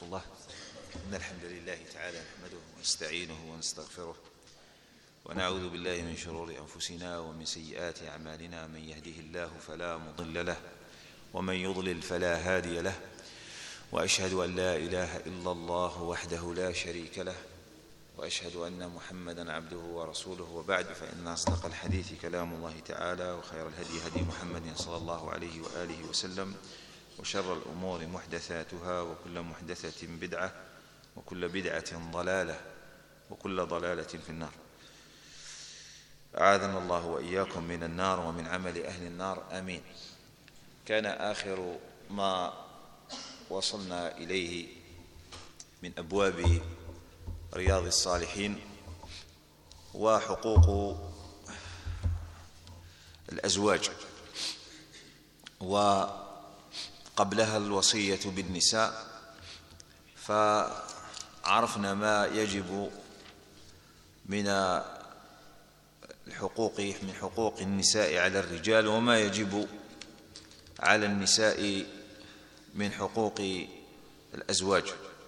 الله. إن الحمد لله تعالى نحمده ونستعينه ونستغفره ونعوذ بالله من شرور أنفسنا ومن سيئات أعمالنا. من يهده الله فلا مضل له ومن يضلل فلا هادي له، وأشهد أن لا إله إلا الله وحده لا شريك له، وأشهد أن محمدًا عبده ورسوله. وبعد، فإن أصدق الحديث كلام الله تعالى، وخير الهدي هدي محمد صلى الله عليه وآله وسلم، وشر الأمور محدثاتها، وكل محدثة بدعة، وكل بدعة ضلالة، وكل ضلالة في النار. أعاذنا الله وإياكم من النار ومن عمل أهل النار، آمين. كان آخر ما وصلنا إليه من أبواب رياض الصالحين وحقوق الأزواج، وقبلها الوصية بالنساء، فعرفنا ما يجب من حقوق النساء على الرجال، وما يجب على النساء من حقوق الأزواج.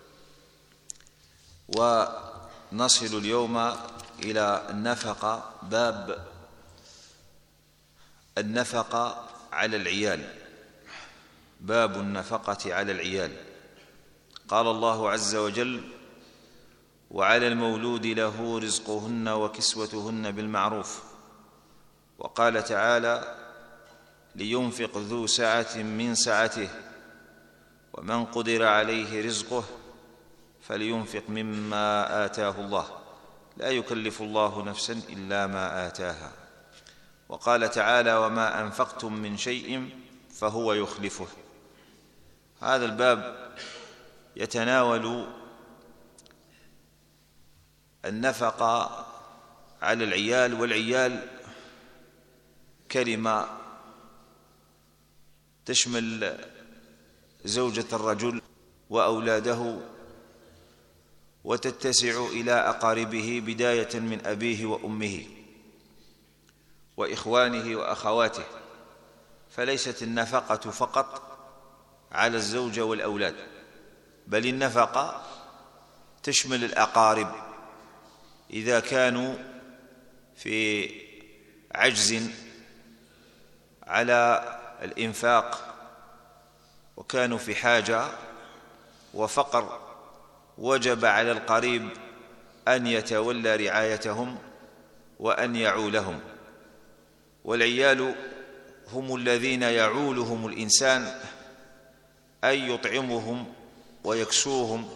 ونصل اليوم إلى النفقة، باب النفقة على العيال، باب النفقة على العيال. قال الله عز وجل: وعلى المولود له رزقهن وكسوتهن بالمعروف. وقال تعالى: لينفق ذو سعة من سعته ومن قدر عليه رزقه فلينفق مما آتاه الله لا يكلف الله نفسا إلا ما آتاها. وقال تعالى: وما أنفقتم من شيء فهو يخلفه. هذا الباب يتناول النفقة على العيال، والعيال كلمة تشمل زوجة الرجل وأولاده، وتتسع إلى أقاربه بداية من أبيه وأمه وإخوانه وأخواته. فليست النفقة فقط على الزوجة والأولاد، بل النفقة تشمل الأقارب إذا كانوا في عجز على الإنفاق وكانوا في حاجة وفقر، وجب على القريب أن يتولى رعايتهم وأن يعولهم. والعيال هم الذين يعولهم الإنسان، أي يطعمهم ويكسوهم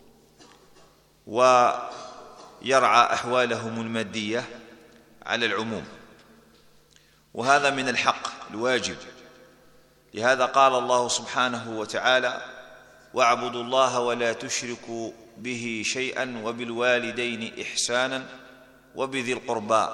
ويرعى أحوالهم المادية على العموم. وهذا من الحق الواجب. لهذا قال الله سبحانه وتعالى: واعبدوا الله ولا تشركوا به شيئا وبالوالدين إحسانا وبذي القربى.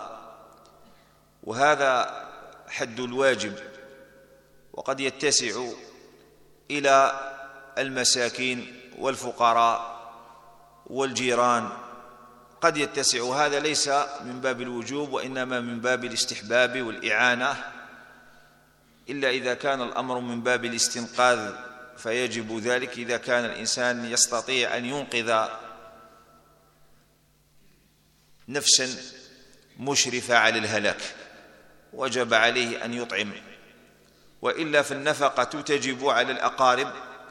وهذا حد الواجب، وقد يتسع إلى المساكين والفقراء والجيران، قد يتسع. هذا ليس من باب الوجوب، وإنما من باب الاستحباب والإعانة، إلا إذا كان الأمر من باب الاستنقاذ فيجب ذلك. إذا كان الإنسان يستطيع أن ينقذ نفسا مشرفة على الهلاك وجب عليه أن يطعم، وإلا فالنفقة تجب على الأقارب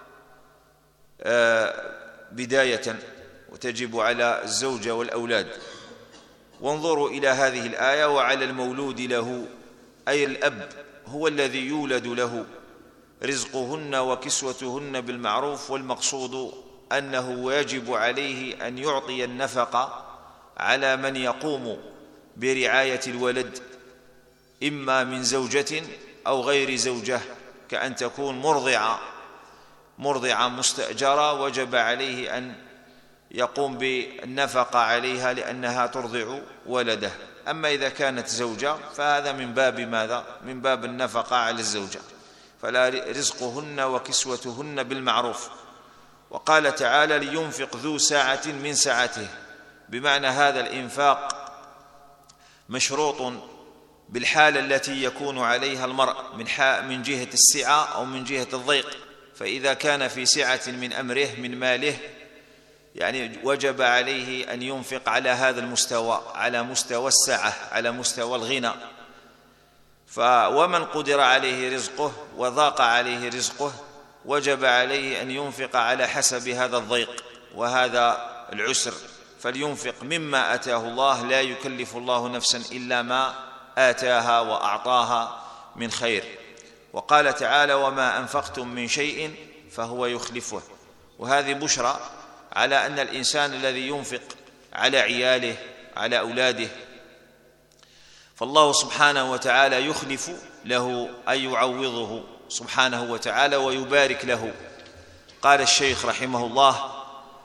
بداية، وتجب على الزوجة والأولاد. وانظروا إلى هذه الآية: وعلى المولود له، أي الأب هو الذي يولد له، رزقهن وكسوتهن بالمعروف. والمقصود أنه يجب عليه أن يعطي النفقة على من يقوم برعاية الولد، إما من زوجة أو غير زوجة، كأن تكون مرضعة مستأجرة، وجب عليه أن يقوم بالنفقة عليها لأنها ترضع ولده. أما إذا كانت زوجة فهذا من باب ماذا؟ من باب النفقة على الزوجة. فلا رزقهن وكسوتهن بالمعروف. وقال تعالى: لينفق ذو سعة من سعته، بمعنى هذا الإنفاق مشروط بالحالة التي يكون عليها المرء من جهة السعة أو من جهة الضيق. فإذا كان في سعة من أمره من ماله يعني وجب عليه أن ينفق على هذا المستوى، على مستوى السعة، على مستوى الغنى. ومن قدر عليه رزقه وضاق عليه رزقه وجب عليه أن ينفق على حسب هذا الضيق وهذا العسر، فلينفق مما آتاه الله، لا يكلف الله نفسا إلا ما آتاها وأعطاها من خير. وقال تعالى: وما أنفقتم من شيء فهو يخلفه. وهذه بشرى على أن الإنسان الذي ينفق على عياله على أولاده فالله سبحانه وتعالى يخلف له أي يعوضه سبحانه وتعالى ويبارك له. قال الشيخ رحمه الله: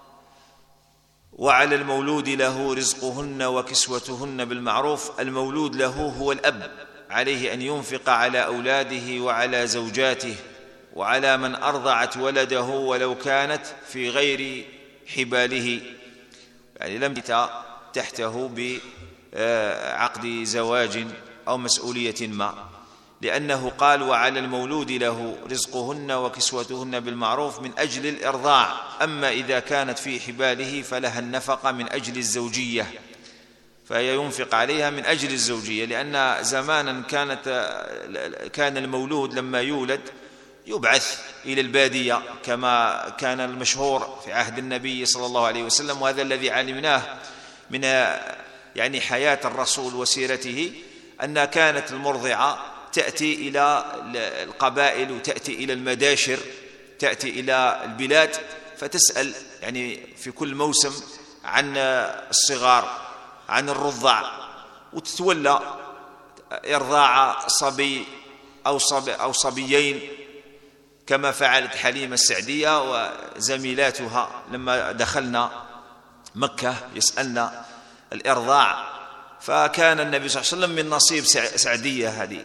وعلى المولود له رزقهن وكسوتهن بالمعروف. المولود له هو الأب، عليه أن ينفق على أولاده وعلى زوجاته وعلى من أرضعت ولده ولو كانت في غير حباله، يعني لم تحته بعقد زواج أو مسؤولية ما، لأنه قال: وعلى المولود له رزقهن وكسوتهن بالمعروف من أجل الإرضاع. أما إذا كانت في حباله فلها النفقة من أجل الزوجية، فهي ينفق عليها من أجل الزوجية، لأن زمانا كان المولود لما يولد يبعث إلى البادية كما كان المشهور في عهد النبي صلى الله عليه وسلم، وهذا الذي علمناه من يعني حياة الرسول وسيرته، أنها كانت المرضعة تأتي إلى القبائل وتأتي إلى المداشر، تأتي إلى البلاد، فتسأل يعني في كل موسم عن الصغار، عن الرضع، وتتولى إرضاع صبي أو صبيين كما فعلت حليمة السعدية وزميلاتها لما دخلنا مكة يسألنا الإرضاع. فكان النبي صلى الله عليه وسلم من نصيب سعدية هذه،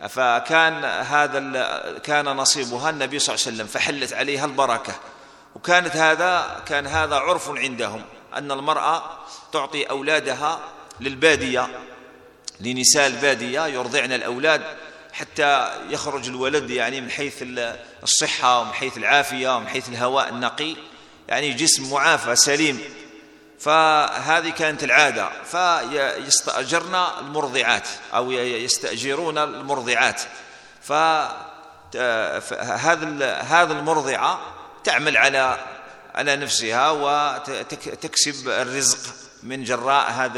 كان نصيبها النبي صلى الله عليه وسلم، فحلت عليها البركة. كان هذا عرف عندهم، أن المرأة تعطي أولادها للبادية، لنساء البادية يرضعن الأولاد حتى يخرج الولد يعني من حيث الصحة ومن حيث العافية ومن حيث الهواء النقي، يعني جسم معافى سليم. فهذه كانت العادة، فيستأجرن المرضعات أو يستأجرون المرضعات. فهذا المرضعة تعمل على نفسها وتكسب الرزق من جراء هذا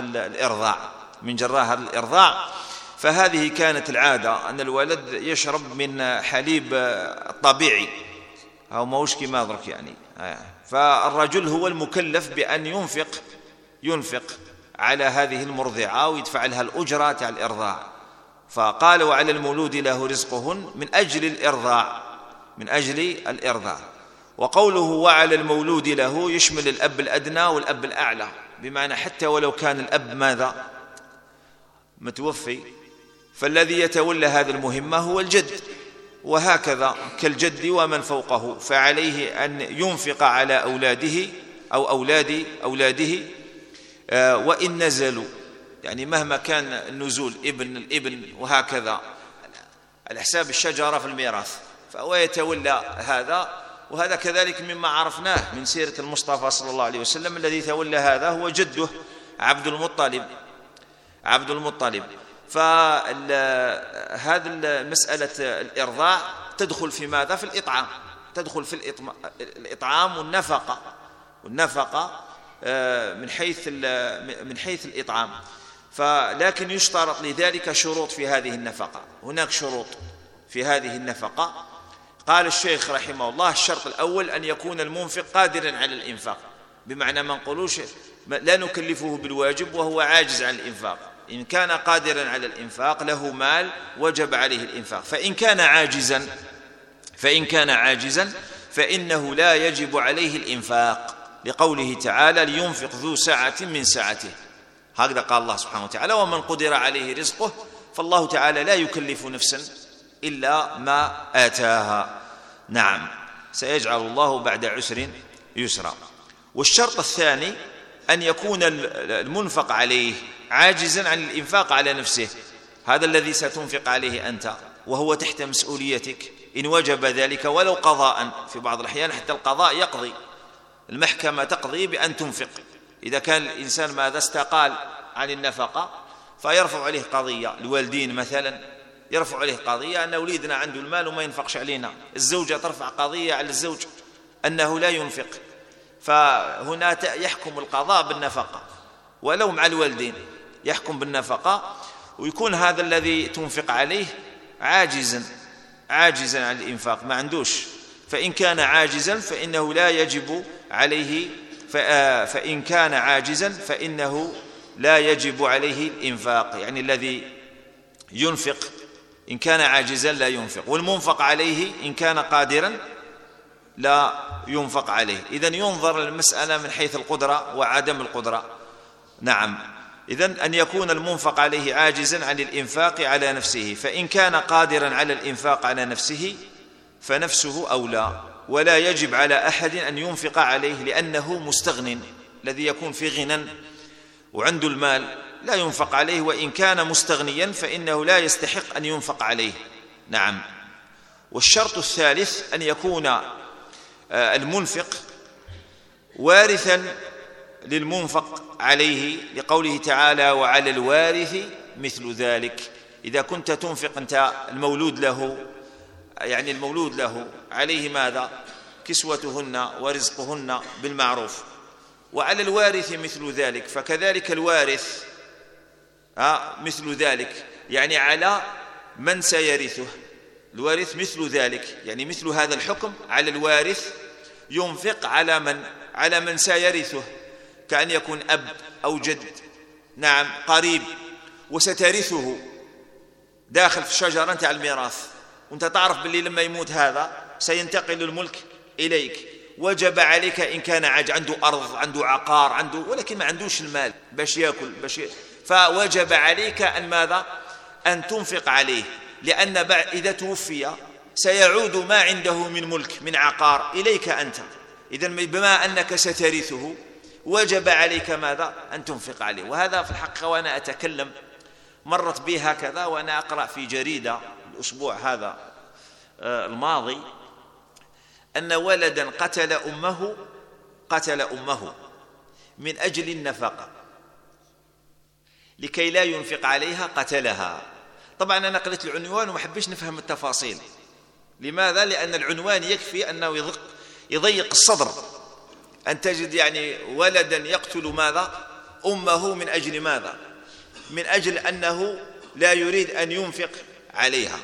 الإرضاع. فهذه كانت العادة، أن الولد يشرب من حليب الطبيعي أو موش كما أدرك يعني. فالرجل هو المكلف بأن ينفق على هذه المرضعة ويدفع لها الأجرة على الإرضاع. فقال: وعلى المولود له رزقهن من أجل الإرضاع. وقوله وعلى المولود له يشمل الأب الأدنى والأب الأعلى، بمعنى حتى ولو كان الأب ماذا؟ متوفي، فالذي يتولى هذه المهمة هو الجد، وهكذا كالجد ومن فوقه، فعليه أن ينفق على أولاده أو أولاده وإن نزلوا، يعني مهما كان النزول الابن وهكذا على حساب الشجرة في الميراث، فهو يتولى هذا. وهذا كذلك مما عرفناه من سيرة المصطفى صلى الله عليه وسلم، الذي تولى هذا هو جده عبد المطلب. فهذه مسألة الإرضاع تدخل في ماذا؟ في الإطعام، تدخل في الإطعام والنفقة من حيث الإطعام. لكن يشترط لذلك شروط في هذه النفقة، هناك شروط في هذه النفقة. قال الشيخ رحمه الله: الشرط الأول أن يكون المنفق قادرا على الإنفاق، بمعنى ما نقولوش لا نكلفه بالواجب وهو عاجز عن الإنفاق. إن كان قادرا على الإنفاق له مال وجب عليه الإنفاق، فإن كان عاجزا فإنه لا يجب عليه الإنفاق، لقوله تعالى: لينفق ذو سعة من سعته. هكذا قال الله سبحانه وتعالى: ومن قدر عليه رزقه. فالله تعالى لا يكلف نفسا إلا ما آتاها. نعم، سيجعل الله بعد عسر يسرا. والشرط الثاني أن يكون المنفق عليه عاجزا عن الإنفاق على نفسه، هذا الذي ستنفق عليه أنت وهو تحت مسؤوليتك، إن وجب ذلك ولو قضاء. في بعض الأحيان حتى القضاء يقضي، المحكمة تقضي بأن تنفق. إذا كان الإنسان ماذا استقال عن النفقة فيرفع عليه قضية، الوالدين مثلا يرفع عليه قضية أن وليدنا عنده المال وما ينفقش علينا، الزوجة ترفع قضية على الزوج أنه لا ينفق، فهنا يحكم القضاء بالنفقة ولو مع الوالدين، يحكم بالنفقة، ويكون هذا الذي تنفق عليه عاجزا عن الإنفاق، ما عندوش. فإن كان عاجزا فإنه لا يجب عليه، فإن كان عاجزا فإنه لا يجب عليه الإنفاق، يعني الذي ينفق إن كان عاجزا لا ينفق، والمنفق عليه إن كان قادرا لا ينفق عليه. إذن ينظر للمسألة من حيث القدرة وعدم القدرة. نعم، إذن أن يكون المنفق عليه عاجزا عن الإنفاق على نفسه، فإن كان قادرا على الإنفاق على نفسه فنفسه أولى، ولا يجب على أحد أن ينفق عليه لأنه مستغن. الذي يكون في غنى وعنده المال لا ينفق عليه، وإن كان مستغنيا فإنه لا يستحق أن ينفق عليه. نعم. والشرط الثالث أن يكون المنفق وارثا للمنفق عليه، لقوله تعالى وعلى الوارث مثل ذلك. إذا كنت تنفق أنت المولود له، يعني المولود له عليه ماذا؟ كسوتهن ورزقهن بالمعروف، وعلى الوارث مثل ذلك، فكذلك الوارث مثل ذلك، يعني على من سيرثه. الوارث مثل ذلك، يعني مثل هذا الحكم على الوارث، ينفق على من سيرثه، كأن يكون أب أو جد، نعم قريب، وسترثه داخل في الشجرة أنت على الميراث، وأنت تعرف باللي لما يموت هذا سينتقل الملك إليك، وجب عليك إن كان عنده أرض، عنده عقار، ولكن ما عندوش المال باش يأكل فوجب عليك أن ماذا؟ أن تنفق عليه، لأن إذا توفي سيعود ما عنده من ملك من عقار إليك أنت. إذن بما أنك سترثه وجب عليك ماذا؟ أن تنفق عليه. وهذا في الحقيقة وأنا أتكلم مرت بي هكذا وأنا أقرأ في جريدة الأسبوع هذا الماضي أن ولدا قتل أمه من أجل النفقة، لكي لا ينفق عليها قتلها. طبعا أنا قرأت العنوان وما حبيش نفهم التفاصيل. لماذا؟ لأن العنوان يكفي أنه يضيق الصدر، أن تجد يعني ولدا يقتل ماذا؟ أمه من أجل ماذا؟ من أجل أنه لا يريد أن ينفق عليها.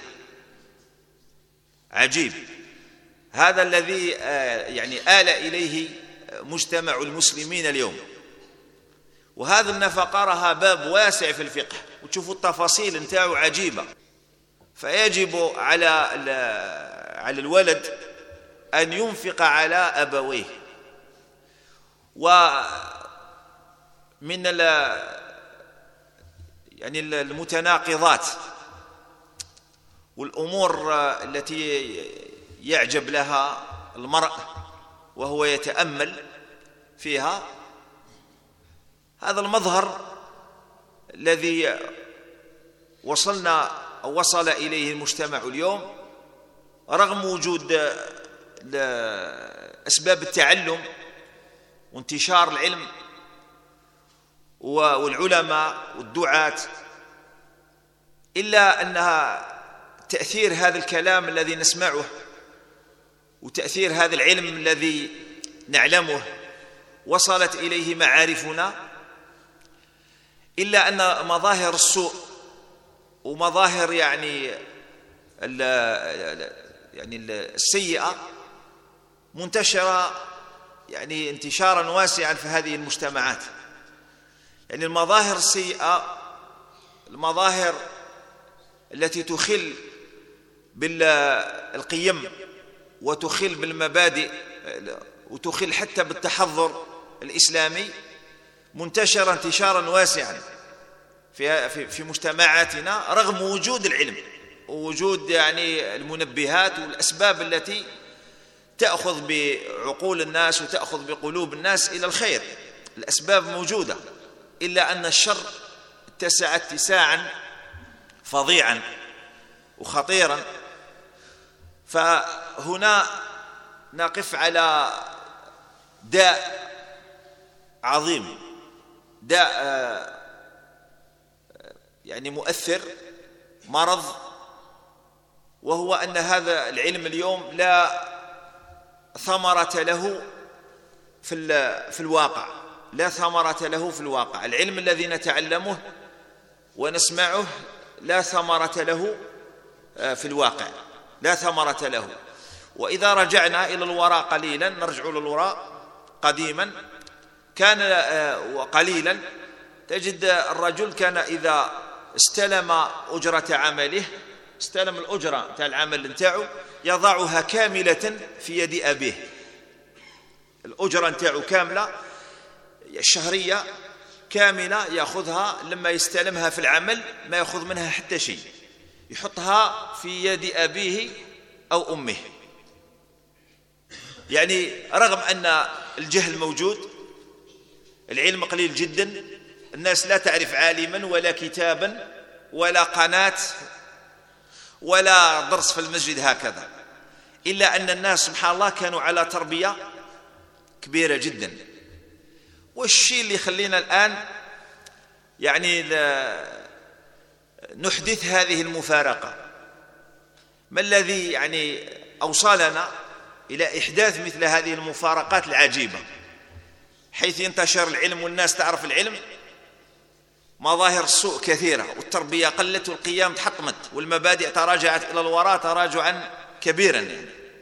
عجيب. هذا الذي يعني آل إليه مجتمع المسلمين اليوم. وهذا النفقة لها باب واسع في الفقه، وتشوفوا التفاصيل نتاعو عجيبة. فيجب على الولد أن ينفق على أبويه. ومن يعني المتناقضات والأمور التي يعجب لها المرء وهو يتأمل فيها هذا المظهر الذي وصل إليه المجتمع اليوم، رغم وجود أسباب التعلم وانتشار العلم والعلماء والدعاة، إلا أنها تأثير هذا الكلام الذي نسمعه وتأثير هذا العلم الذي نعلمه وصلت إليه معارفنا، إلا أن مظاهر السوء ومظاهر يعني السيئة منتشرة يعني انتشارا واسعا في هذه المجتمعات. يعني المظاهر السيئة، المظاهر التي تخل بالقيم وتخل بالمبادئ وتخل حتى بالتحضر الإسلامي، منتشرة انتشارا واسعا في مجتمعاتنا، رغم وجود العلم ووجود يعني المنبهات والأسباب التي تأخذ بعقول الناس وتأخذ بقلوب الناس إلى الخير. الأسباب موجودة، إلا أن الشر اتسع اتساعا فظيعا وخطيرا. فهنا نقف على داء عظيم، داء يعني مؤثر، مرض، وهو أن هذا العلم اليوم لا ثمرة له في الواقع، لا ثمرة له في الواقع. العلم الذي نتعلمه ونسمعه لا ثمرة له في الواقع، لا ثمرة له. وإذا رجعنا إلى الوراء قليلا، نرجع للوراء قديما كان وقليلا، تجد الرجل كان إذا استلم أجرة عمله، استلم الأجرة تاع العمل نتاعو، يضعها كاملة في يد أبيه. الأجرة نتاعو كاملة الشهرية كاملة يأخذها، لما يستلمها في العمل ما يأخذ منها حتى شيء، يحطها في يد أبيه أو أمه. يعني رغم أن الجهل موجود، العلم قليل جدا، الناس لا تعرف عالما ولا كتابا ولا قناة ولا درس في المسجد هكذا، إلا أن الناس سبحان الله كانوا على تربية كبيرة جدا. والشيء اللي يخلينا الآن يعني نحدث هذه المفارقة، ما الذي يعني أوصلنا إلى إحداث مثل هذه المفارقات العجيبة، حيث ينتشر العلم والناس تعرف العلم، مظاهر السوء كثيرة، والتربية قلت والقيام تحطمت والمبادئ تراجعت إلى الوراء تراجعا كبيرا يعني.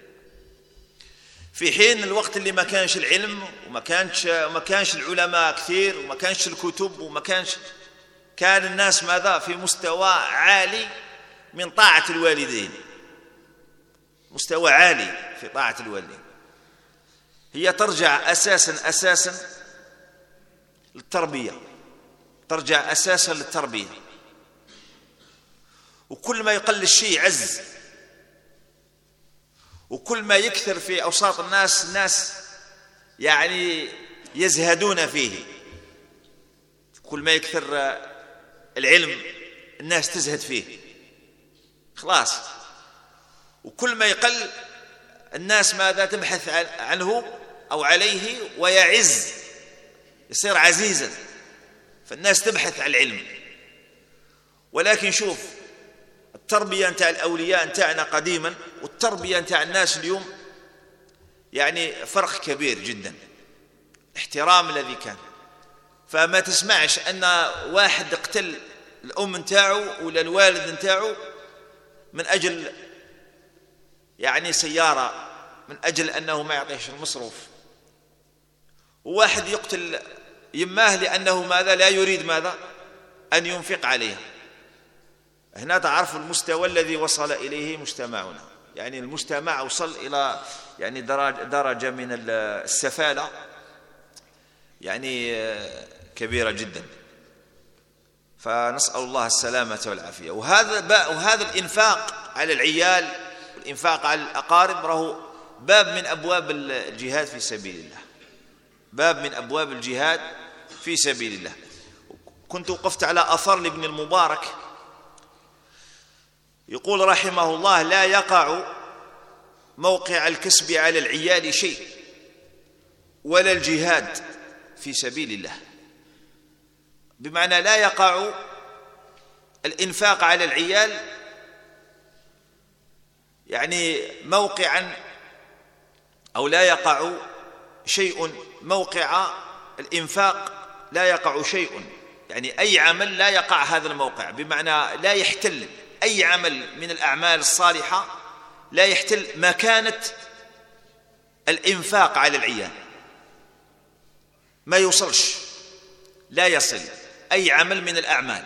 في حين الوقت اللي ما كانش العلم وما كانش العلماء كثير وما كانش الكتب كان الناس ماذا في مستوى عالي من طاعة الوالدين، مستوى عالي في طاعة الوالدين. هي ترجع أساسا للتربية، ترجع أساسا للتربية. وكل ما يقل الشيء عز، وكل ما يكثر في أوساط الناس يعني يزهدون فيه. كل ما يكثر العلم الناس تزهد فيه خلاص، وكل ما يقل الناس ماذا تبحث عنه أو عليه ويعز، يصير عزيزا، فالناس تبحث عن العلم. ولكن شوف التربية نتاع الأولياء نتاعنا قديما والتربية نتاع الناس اليوم يعني فرق كبير جدا، احترام الذي كان. فما تسمعش أن واحد اقتل الأم نتاعو ولا الوالد نتاعو من أجل يعني سيارة، من أجل أنه ما يعطيش المصروف، وواحد يقتل يماه لأنه ماذا لا يريد ماذا أن ينفق عليها. هنا تعرف المستوى الذي وصل إليه مجتمعنا، يعني المجتمع وصل إلى يعني درجة من السفالة يعني كبيرة جدا. فنسأل الله السلامة والعافية. وهذا الإنفاق على العيال والإنفاق على الأقارب راهو باب من أبواب الجهاد في سبيل الله، باب من أبواب الجهاد في سبيل الله. كنت وقفت على أثر لابن المبارك يقول رحمه الله: لا يقع موقع الكسب على العيال شيء ولا الجهاد في سبيل الله. بمعنى لا يقع الإنفاق على العيال يعني موقعا، أو لا يقع شيء موقع الإنفاق، لا يقع شيء يعني أي عمل لا يقع هذا الموقع، بمعنى لا يحتل أي عمل من الأعمال الصالحة لا يحتل مكانة الإنفاق على العيال، ما يوصلش، لا يصل أي عمل من الأعمال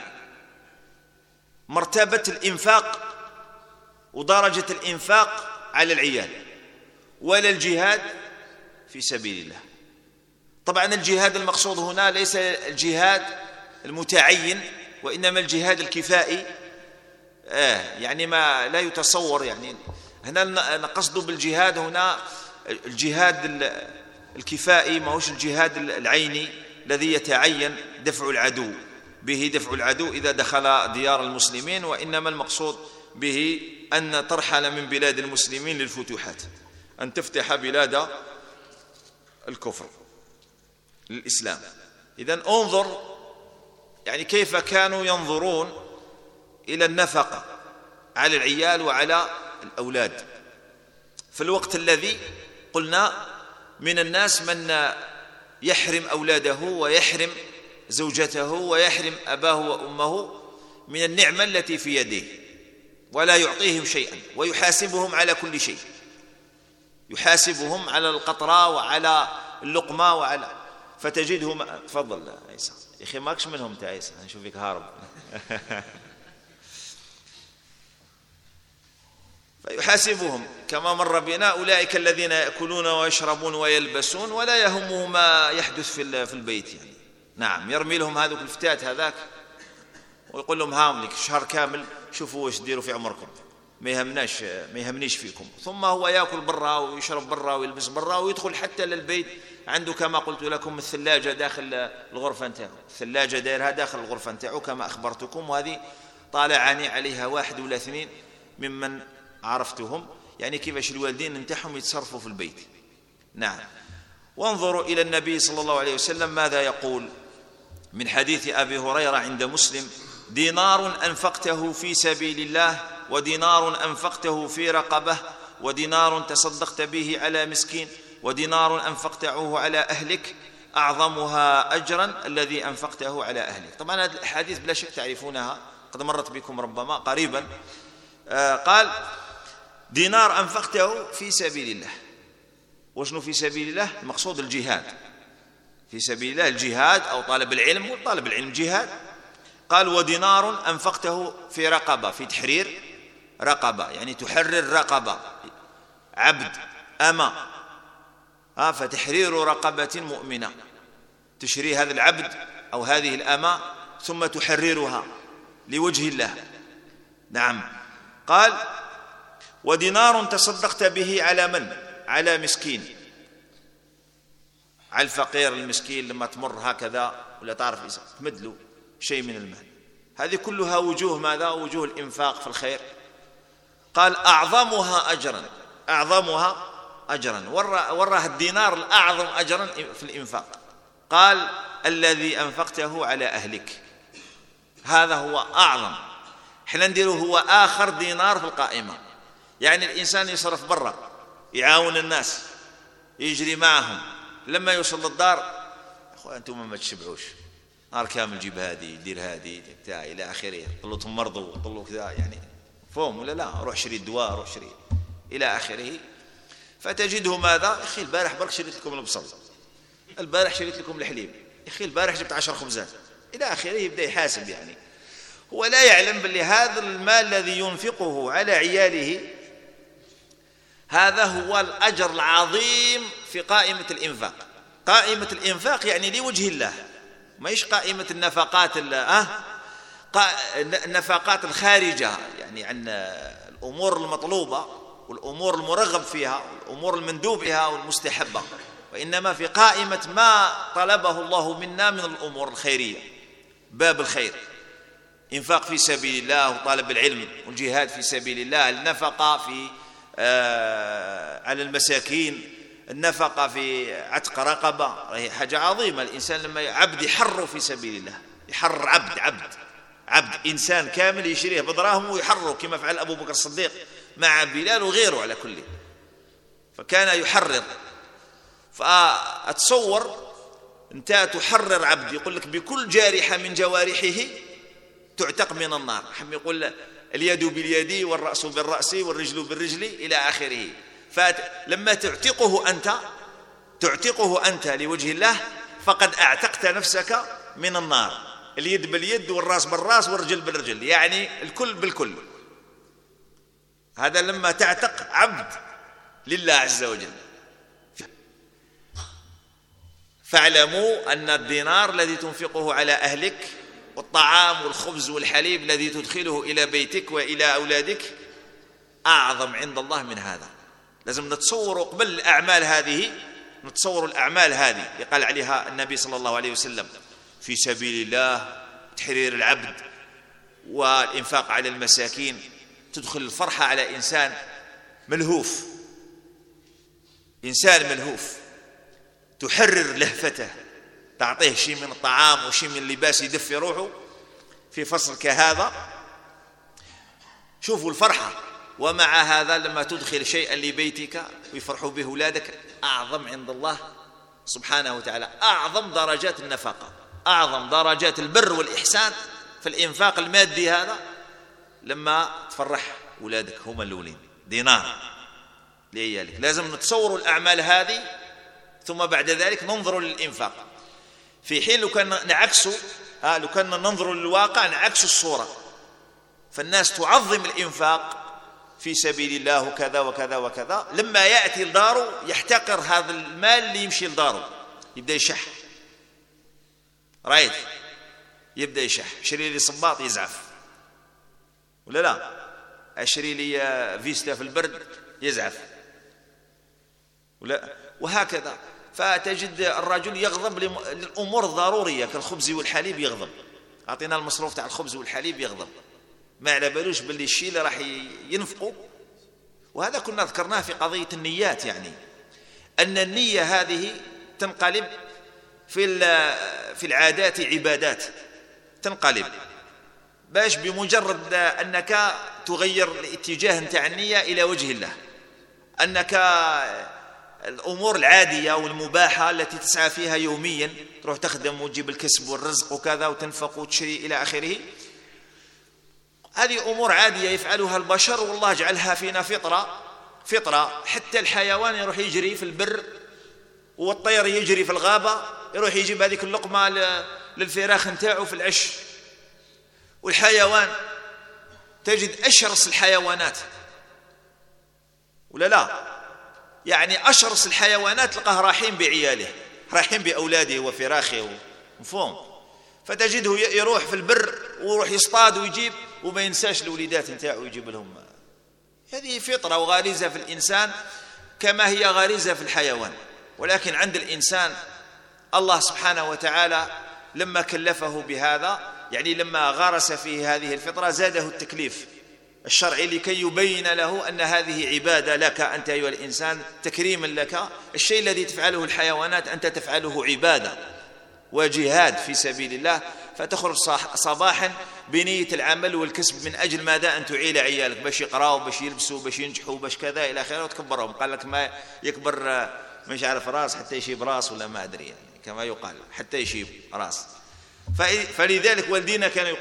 مرتبة الإنفاق ودرجة الإنفاق على العيال، ولا الجهاد في سبيل الله. طبعا الجهاد المقصود هنا ليس الجهاد المتعين، وإنما الجهاد الكفائي، يعني ما لا يتصور. يعني هنا نقصد بالجهاد هنا الجهاد الكفائي، ما هوش الجهاد العيني الذي يتعين دفع العدو به، دفع العدو إذا دخل ديار المسلمين، وإنما المقصود به أن ترحل من بلاد المسلمين للفتوحات، أن تفتح بلاد الكفر للإسلام. إذن انظر يعني كيف كانوا ينظرون إلى النفقة على العيال وعلى الأولاد في الوقت الذي قلنا من الناس من يحرم أولاده ويحرم زوجته ويحرم أباه وأمه من النعمة التي في يده ولا يعطيهم شيئا، ويحاسبهم على كل شيء، يحاسبهم على القطرة وعلى اللقمة وعلى، فتجدهم. تفضل عيسى يا أخي، ماكش منهم أنت عيسى، نشوفك هارب. فيحاسبهم كما مر بنا: أولئك الذين يأكلون ويشربون ويلبسون ولا يهمهم ما يحدث في البيت. يعني نعم، يرمي لهم هذوك الفتات هذاك ويقول لهم هام لك شهر كامل شوفوا واش ديروا في عمركم، ما يهمنيش فيكم. ثم هو يأكل برا ويشرب برا ويلبس برا ويدخل حتى للبيت، عنده كما قلت لكم الثلاجة داخل الغرفة نتاعو، الثلاجة دايرها داخل الغرفة نتاعو كما أخبرتكم، وهذه طالعني عليها 1 ولا 2 ممن عرفتهم، يعني كيفاش الوالدين نتاعهم يتصرفوا في البيت. نعم. وانظروا إلى النبي صلى الله عليه وسلم ماذا يقول من حديث أبي هريرة عند مسلم: دينار أنفقته في سبيل الله، ودينار أنفقته في رقبة، ودينار تصدقت به على مسكين، ودينار أنفقته على أهلك، أعظمها أجرا الذي أنفقته على أهلك. طبعا هذه الحديث بلا شك تعرفونها، قد مرت بكم ربما قريبا. قال: دينار أنفقته في سبيل الله. وشنو في سبيل الله؟ المقصود الجهاد في سبيل الله، الجهاد أو طالب العلم، وطالب العلم جهاد. قال: ودينار أنفقته في رقبة، في تحرير رقبة، يعني تحرر رقبة، عبد أما، فتحرير رقبة مؤمنة، تشري هذا العبد أو هذه الأما ثم تحررها لوجه الله. نعم. قال: ودينار تصدقت به على من؟ على مسكين، على الفقير المسكين لما تمر هكذا ولا تعرف إذا تمد له شيء من المال. هذه كلها وجوه ماذا؟ وجوه الإنفاق في الخير. قال: أعظمها أجرا، أعظمها أجرا، وراه الدينار الأعظم أجرا في الإنفاق. قال: الذي أنفقته على أهلك، هذا هو أعظم. احنا نديره هو آخر دينار في القائمة. يعني الإنسان يصرف برا، يعاون الناس، يجري معهم، لما يوصل للدار: أخوة أنتم ما تشبعوش، نهار كامل جيب هذه دير هذه بتاع إلى آخره، طلوا مرضوا طلوا كذا، يعني فهم ولا لا؟ روح شري الدواء، روح شري إلى آخره. فتجده ماذا؟ أخي البارح برك شريت لكم البصل، البارح شريت لكم الحليب، أخي البارح جبت 10 خبزات إلى آخره. يبدأ يحاسب، يعني هو لا يعلم باللي هذا المال الذي ينفقه على عياله هذا هو الأجر العظيم في قائمة الإنفاق. قائمة الإنفاق يعني لوجه الله، ما يش قائمة النفقات النفقات الخارجة، يعني عن الأمور المطلوبة والأمور المرغب فيها والأمور المندوب بها والمستحبة، وإنما في قائمة ما طلبه الله منا من الأمور الخيرية، باب الخير، إنفاق في سبيل الله وطالب العلم والجهاد في سبيل الله، النفقة في على المساكين، النفقة في عتق رقبة، هي حاجة عظيمة. الإنسان لما عبد يحرر في سبيل الله، يحرر عبد إنسان كامل يشريه بدراهم ويحرره، كما فعل أبو بكر الصديق مع بلال وغيره على كله، فكان يحرر. فأتصور أنت تحرر عبد، يقول لك بكل جارحة من جوارحه تعتق من النار، حم يقول اليد باليد والرأس بالرأس والرجل بالرجل إلى آخره. فلما تعتقه أنت لوجه الله فقد أعتقت نفسك من النار، اليد باليد والرأس بالرأس والرجل بالرجل، يعني الكل بالكل. هذا لما تعتق عبد لله عز وجل. فاعلموا أن الدينار الذي تنفقه على أهلك والطعام والخبز والحليب الذي تدخله إلى بيتك وإلى أولادك أعظم عند الله من هذا. لازم نتصور قبل الأعمال هذه، نتصور الأعمال هذه يقال عليها النبي صلى الله عليه وسلم: في سبيل الله، تحرير العبد، والإنفاق على المساكين، تدخل الفرحة على إنسان ملهوف، إنسان ملهوف، تحرر لهفته، تعطيه شيء من الطعام وشيء من اللباس يدفي روحه في فصل كهذا. شوفوا الفرحة. ومع هذا لما تدخل شيئا لبيتك ويفرحوا به أولادك، أعظم عند الله سبحانه وتعالى، أعظم درجات النفقة، أعظم درجات البر والإحسان في الإنفاق المادي هذا لما تفرح أولادك هم الأولين. دينار لعيالك. لازم نتصور الأعمال هذه ثم بعد ذلك ننظر للإنفاق. في حين لو كان نعكسه، لو كان ننظر للواقع نعكس الصورة، فالناس تعظم الإنفاق في سبيل الله وكذا وكذا وكذا، لما يأتي لداره يحتقر هذا المال اللي يمشي لداره، يبدأ يشح. رأيت؟ يبدأ يشح. اشتري لي صباط يزعف، ولا لا؟ اشتري لي فيستا في البرد يزعف، ولا؟ وهكذا. فتجد الرجل يغضب للأمور الضرورية كالخبز والحليب، يغضب. أعطينا المصروف تاع الخبز والحليب يغضب، ما على بالوش باللي الشيء اللي راح ينفقه. وهذا كنا ذكرناه في قضية النيات، يعني أن النية هذه تنقلب في العادات عبادات، تنقلب باش بمجرد أنك تغير الاتجاه نتاع النية إلى وجه الله، أنك الأمور العادية والمباحة التي تسعى فيها يوميا، تروح تخدم وتجيب الكسب والرزق وكذا وتنفق وتشري إلى آخره، هذه أمور عادية يفعلها البشر، والله جعلها فينا فطرة. حتى الحيوان يروح يجري في البر، والطير يجري في الغابة، يروح يجيب هذيك اللقمة للفراخ نتاعو في العش. والحيوان تجد أشرس الحيوانات، ولا لا؟ يعني أشرس الحيوانات تلقاه رايحين بعياله، رايحين بأولاده وفراخه، مفهوم؟ فتجده يروح في البر ويروح يصطاد ويجيب، وما ينساش الوليدات نتاعو يجيب لهم. هذه فطرة وغريزة في الإنسان كما هي غريزة في الحيوان. ولكن عند الإنسان الله سبحانه وتعالى لما كلفه بهذا، يعني لما غرس فيه هذه الفطرة، زاده التكليف الشرعي لكي يبين له أن هذه عبادة لك أنت أيها الإنسان، تكريما لك. الشيء الذي تفعله الحيوانات أنت تفعله عبادة وجهاد في سبيل الله، فتخرج صباحا بنية العمل والكسب من أجل ماذا؟ أن تعيل عيالك باش يقراوا، باش يلبسوا، باش ينجحوا، باش كذا إلى آخره، وتكبرهم. قال لك ما يكبر مش عارف راس حتى يشيب راس، ولا ما أدري، يعني كما يقال حتى يشيب راس. فلذلك والدينا كانوا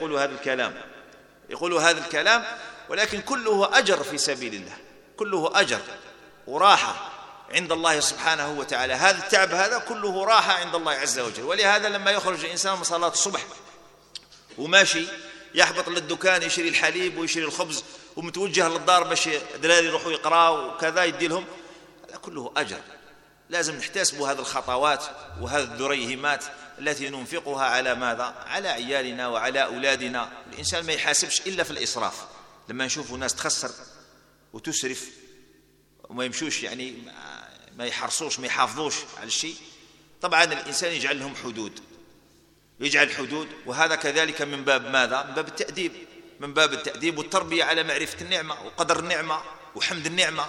يقولوا هذا الكلام، ولكن كله أجر في سبيل الله، كله أجر وراحة عند الله سبحانه وتعالى. هذا التعب هذا كله راحة عند الله عز وجل. ولهذا لما يخرج الإنسان من صلاة الصبح وماشي يحبط للدكان يشري الحليب ويشري الخبز ومتوجه للدار باش دراري يروحوا يقراوا وكذا يدي لهم، هذا كله أجر. لازم نحتسب هذه الخطوات وهذه الدريهمات التي ننفقها على ماذا؟ على عيالنا وعلى أولادنا. الإنسان ما يحاسبش إلا في الإسراف. لما نشوفوا ناس تخسر وتسرف وما يمشوش، يعني ما يحرصوش، ما يحافظوش على الشيء، طبعا الإنسان يجعل لهم حدود، يجعل حدود. وهذا كذلك من باب ماذا؟ من باب التأديب، من باب التأديب والتربية على معرفة النعمة وقدر النعمة وحمد النعمة.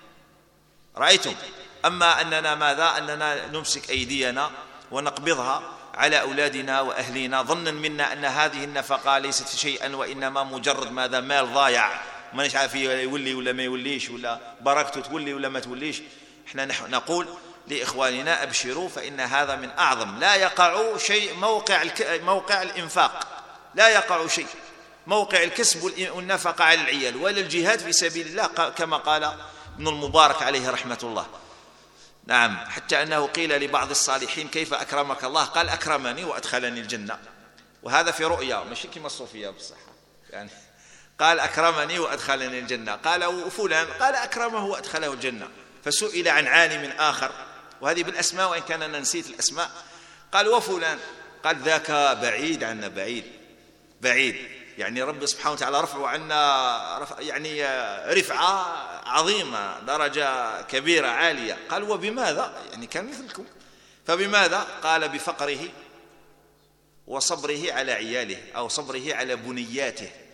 رأيتم؟ أما أننا ماذا؟ أننا نمسك أيدينا ونقبضها على أولادنا وأهلنا ظنا منا أن هذه النفقة ليست شيئا، وإنما مجرد ماذا؟ مال ضايع، ما نعرف يولي ولا ما يوليش، ولا بركته تولي ولا ما توليش. احنا نقول لإخواننا أبشروا، فإن هذا من أعظم، لا يقع شيء موقع الإنفاق، لا يقع شيء موقع الكسب والنفقة على العيال ولا الجهاد في سبيل الله، كما قال ابن المبارك عليه رحمة الله. نعم، حتى أنه قيل لبعض الصالحين كيف أكرمك الله؟ قال أكرمني وأدخلني الجنة. وهذا في رؤيا، مش كما الصوفية بالصحة، يعني قال أكرمني وأدخلني الجنة. قال وفلان؟ قال أكرمه وأدخله الجنة. فسئل عن عالم آخر، وهذه بالأسماء وإن كان أنا نسيت الأسماء، قال وفلان؟ قال ذاك بعيد عنا، بعيد، يعني رب سبحانه وتعالى رفعه عنا يعني رفعة عظيمة، درجة كبيرة عالية. قال وبماذا؟ يعني كان مثلكم. فبماذا؟ قال بفقره وصبره على عياله، أو صبره على بنياته،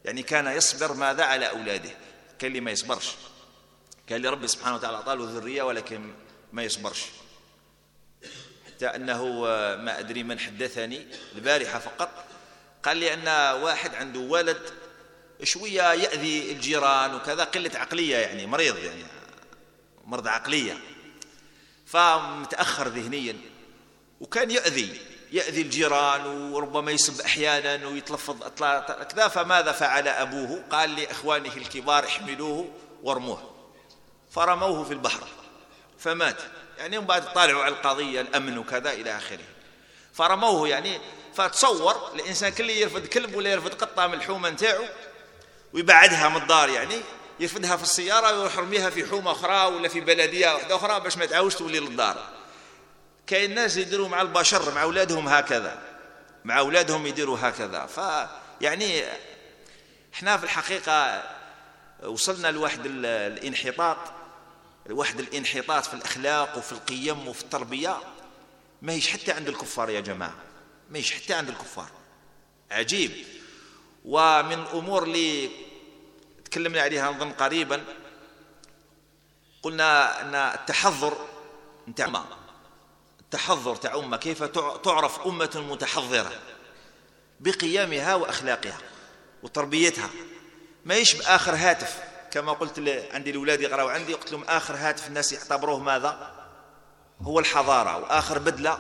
يعني كان يصبر ماذا على أولاده. كان اللي ما يصبرش، كان اللي ربي سبحانه وتعالى أعطاه ذرية ولكن ما يصبرش، حتى أنه ما أدري من حدثني البارحة فقط قال لي أن واحد عنده ولد شوية يأذي الجيران وكذا، قلة عقلية يعني، مريض يعني مرض عقلية، فمتأخر ذهنيا، وكان يأذي الجيران وربما يسب أحيانا ويتلفظ كذا. فماذا فعل أبوه؟ قال لإخوانه الكبار احملوه وارموه، فرموه في البحر فمات. يعني بعد طالعوا على القضية الأمن وكذا إلى آخره، فرموه. يعني فتصور الإنسان كل يرفد كلب ولا يرفد قطة من الحومة نتاعو ويبعدها من الدار، يعني يرفدها في السيارة ويروح يرميها في حومة أخرى ولا في بلدية واحدة أخرى باش ما تعاوش تولي للدار. كاين الناس يديروا مع البشر مع أولادهم هكذا، مع أولادهم يديروا هكذا. فيعني احنا في الحقيقة وصلنا لواحد الانحطاط في الأخلاق وفي القيم وفي التربية ما هيش حتى عند الكفار يا جماعة، ما هيش حتى عند الكفار. عجيب. ومن الأمور اللي تكلمنا عليها نظن قريبا، قلنا أن التحضر تاع أمة، كيف تعرف أمة متحضرة بقيمها وأخلاقها وتربيتها. ما يش بآخر هاتف كما قلت عندي الأولاد يقرأوا عندي، قلت لهم آخر هاتف الناس يعتبروه ماذا؟ هو الحضارة. وآخر بدلة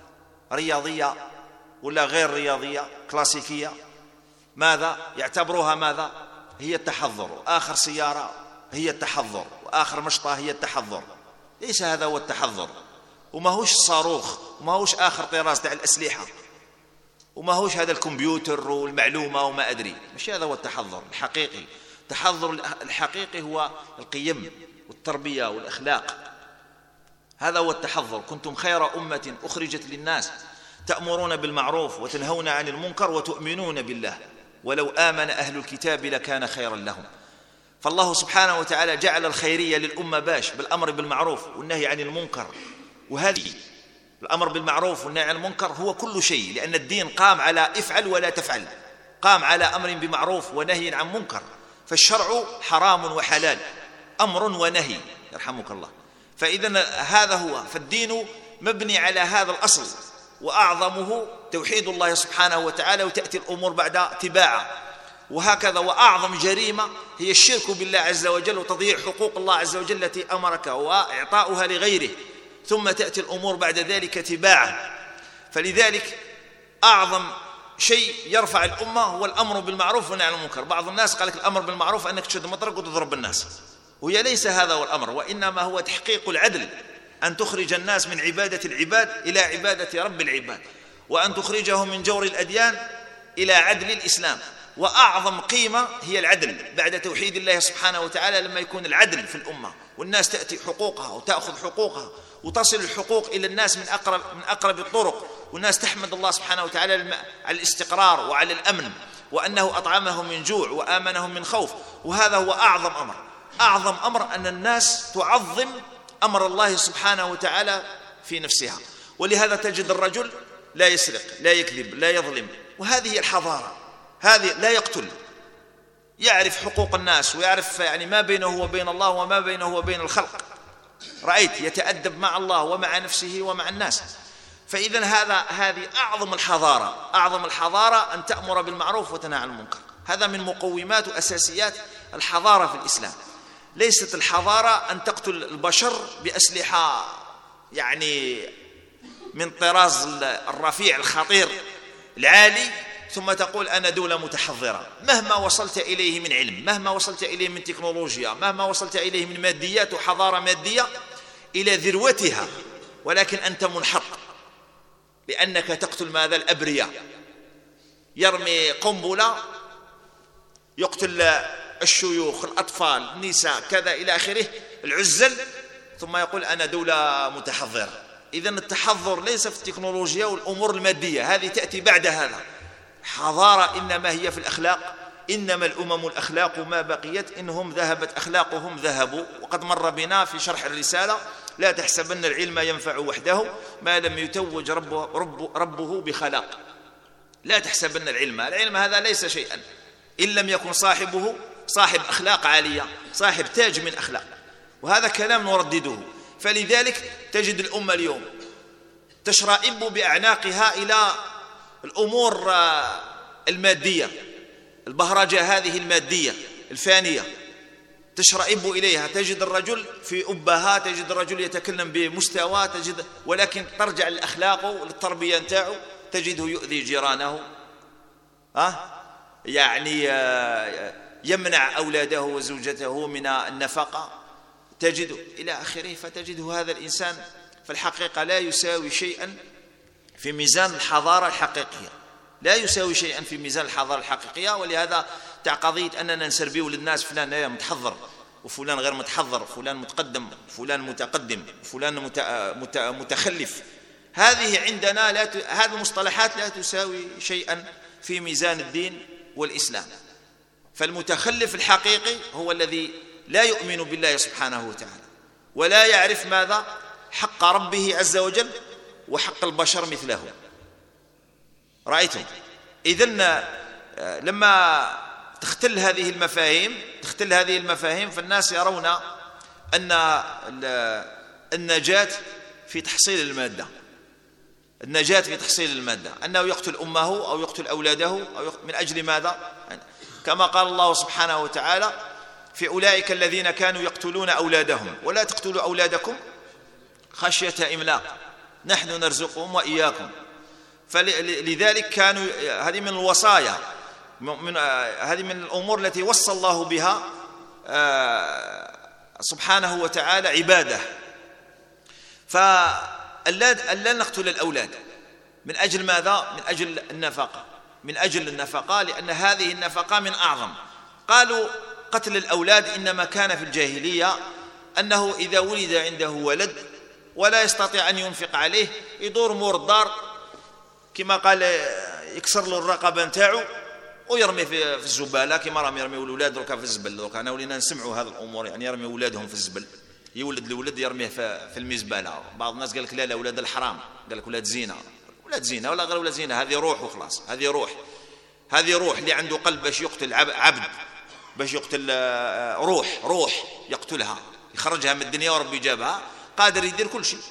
رياضية ولا غير رياضية كلاسيكية ماذا؟ يعتبروها ماذا؟ هي التحضر. وآخر سيارة هي التحضر، وآخر مشطة هي التحضر. ليس هذا هو التحضر، وما هوش الصاروخ، وما هوش آخر طراز تاع الأسلحة، وما هوش هذا الكمبيوتر والمعلومة وما أدري. مش هذا هو التحضر الحقيقي. التحضر الحقيقي هو القيم والتربية والأخلاق، هذا هو التحضر. كنتم خير أمة أخرجت للناس تأمرون بالمعروف وتنهون عن المنكر وتؤمنون بالله ولو آمن أهل الكتاب لكان خيرا لهم. فالله سبحانه وتعالى جعل الخيرية للأمة باش بالأمر بالمعروف والنهي عن المنكر. وهذه الأمر بالمعروف والنهي عن المنكر هو كل شيء، لأن الدين قام على افعل ولا تفعل، قام على أمر بمعروف ونهي عن منكر. فالشرع حرام وحلال، أمر ونهي، يرحمك الله. فإذا هذا هو، فالدين مبني على هذا الأصل، وأعظمه توحيد الله سبحانه وتعالى، وتأتي الأمور بعد تباعا. وهكذا. وأعظم جريمة هي الشرك بالله عز وجل وتضييع حقوق الله عز وجل التي أمرك وإعطاؤها لغيره، ثم تأتي الأمور بعد ذلك تباعا. فلذلك أعظم شيء يرفع الأمة هو الأمر بالمعروف والنهي عن المنكر. بعض الناس قال لك الأمر بالمعروف أنك تشد مطرق وتضرب الناس، وهي ليس هذا هو الأمر، وإنما هو تحقيق العدل، أن تخرج الناس من عبادة العباد إلى عبادة رب العباد، وأن تخرجهم من جور الأديان إلى عدل الإسلام. وأعظم قيمة هي العدل بعد توحيد الله سبحانه وتعالى، لما يكون العدل في الأمة والناس تأتي حقوقها وتأخذ حقوقها وتصل الحقوق إلى الناس من أقرب الطرق، والناس تحمد الله سبحانه وتعالى على الاستقرار وعلى الأمن، وأنه أطعمهم من جوع وآمنهم من خوف. وهذا هو أعظم أمر. أعظم أمر أن الناس تعظم أمر الله سبحانه وتعالى في نفسها. ولهذا تجد الرجل لا يسرق، لا يكذب، لا يظلم، وهذه هي الحضارة. هذه لا يقتل، يعرف حقوق الناس ويعرف يعني ما بينه وبين الله وما بينه وبين الخلق. رأيت يتأدب مع الله ومع نفسه ومع الناس. فإذا هذه أعظم الحضارة. أعظم الحضارة أن تأمر بالمعروف وتنهى عن المنكر. هذا من مقومات وأساسيات الحضارة في الإسلام. ليست الحضارة أن تقتل البشر بأسلحة يعني من طراز الرفيع الخطير العالي، ثم تقول أنا دولة متحضرة. مهما وصلت إليه من علم، مهما وصلت إليه من تكنولوجيا، مهما وصلت إليه من ماديات وحضارة مادية إلى ذروتها، ولكن أنت منحط، لأنك تقتل ماذا؟ الأبرياء. يرمي قنبلة يقتل الشيوخ، الأطفال، النساء، كذا إلى آخره، العزل، ثم يقول أنا دولة متحضرة. إذن التحضر ليس في التكنولوجيا والأمور المادية، هذه تأتي بعد هذا. حضارة إنما هي في الأخلاق. إنما الأمم الأخلاق ما بقيت، إنهم ذهبت أخلاقهم ذهبوا. وقد مر بنا في شرح الرسالة لا تحسبن العلم ينفع وحده ما لم يتوج ربه بخلاق. لا تحسبن العلم هذا ليس شيئا، إن لم يكن صاحبه صاحب أخلاق عالية، صاحب تاج من أخلاق. وهذا كلام نردده. فلذلك تجد الأمة اليوم تشرئب بأعناقها إلى الأمور المادية، البهرجة هذه المادية الفانية تشرئب إليها. تجد الرجل في أبها، تجد الرجل يتكلم بمستوى، ولكن ترجع للأخلاق والتربية نتاعو تجده يؤذي جيرانه، يعني يمنع أولاده وزوجته من النفقة، تجد إلى آخره. فتجده هذا الإنسان في الحقيقة لا يساوي شيئا في ميزان الحضارة الحقيقية، لا يساوي شيئا في ميزان الحضارة الحقيقية. ولهذا تاع قضية أننا نسربيو للناس فلان متحضر وفلان غير متحضر، فلان متقدم وفلان متقدم وفلان متخلف، هذه عندنا هذه المصطلحات لا تساوي شيئا في ميزان الدين والإسلام. فالمتخلف الحقيقي هو الذي لا يؤمن بالله سبحانه وتعالى ولا يعرف ماذا حق ربه عز وجل وحق البشر مثله. رأيتم؟ إذن لما تختل هذه المفاهيم فالناس يرون أن النجاة في تحصيل المادة، أنه يقتل أمه أو يقتل أولاده أو من أجل ماذا؟ كما قال الله سبحانه وتعالى في أولئك الذين كانوا يقتلون أولادهم ولا تقتلوا أولادكم خشية إملاق نحن نرزقهم وإياكم. فلذلك كانوا هذه من الوصايا، هذه من الأمور التي وصى الله بها سبحانه وتعالى عباده. فألا نقتل الأولاد من أجل ماذا؟ من أجل النفقة، لأن هذه النفقة من أعظم. قالوا قتل الأولاد إنما كان في الجاهلية، أنه إذا ولد عنده ولد ولا يستطيع أن ينفق عليه يدور مور الدار كما قال يكسر له الرقبة نتاعو ويرمي في الزبالة، كما راهم يرميوا الأولاد دركا في الزبل. دركا أنا ولينا نسمعوا هذه الأمور، يعني يرمي أولادهم في الزبل، يولد الولد يرميه في المزبلة. بعض الناس قال لك لا أولاد الحرام، قال لك أولاد زينة ولا غير أولاد زينة، هذه روح وخلاص. هذه روح اللي عنده قلب باش يقتل عبد، باش يقتل روح يقتلها يخرجها من الدنيا وربي جابها، قادر يدير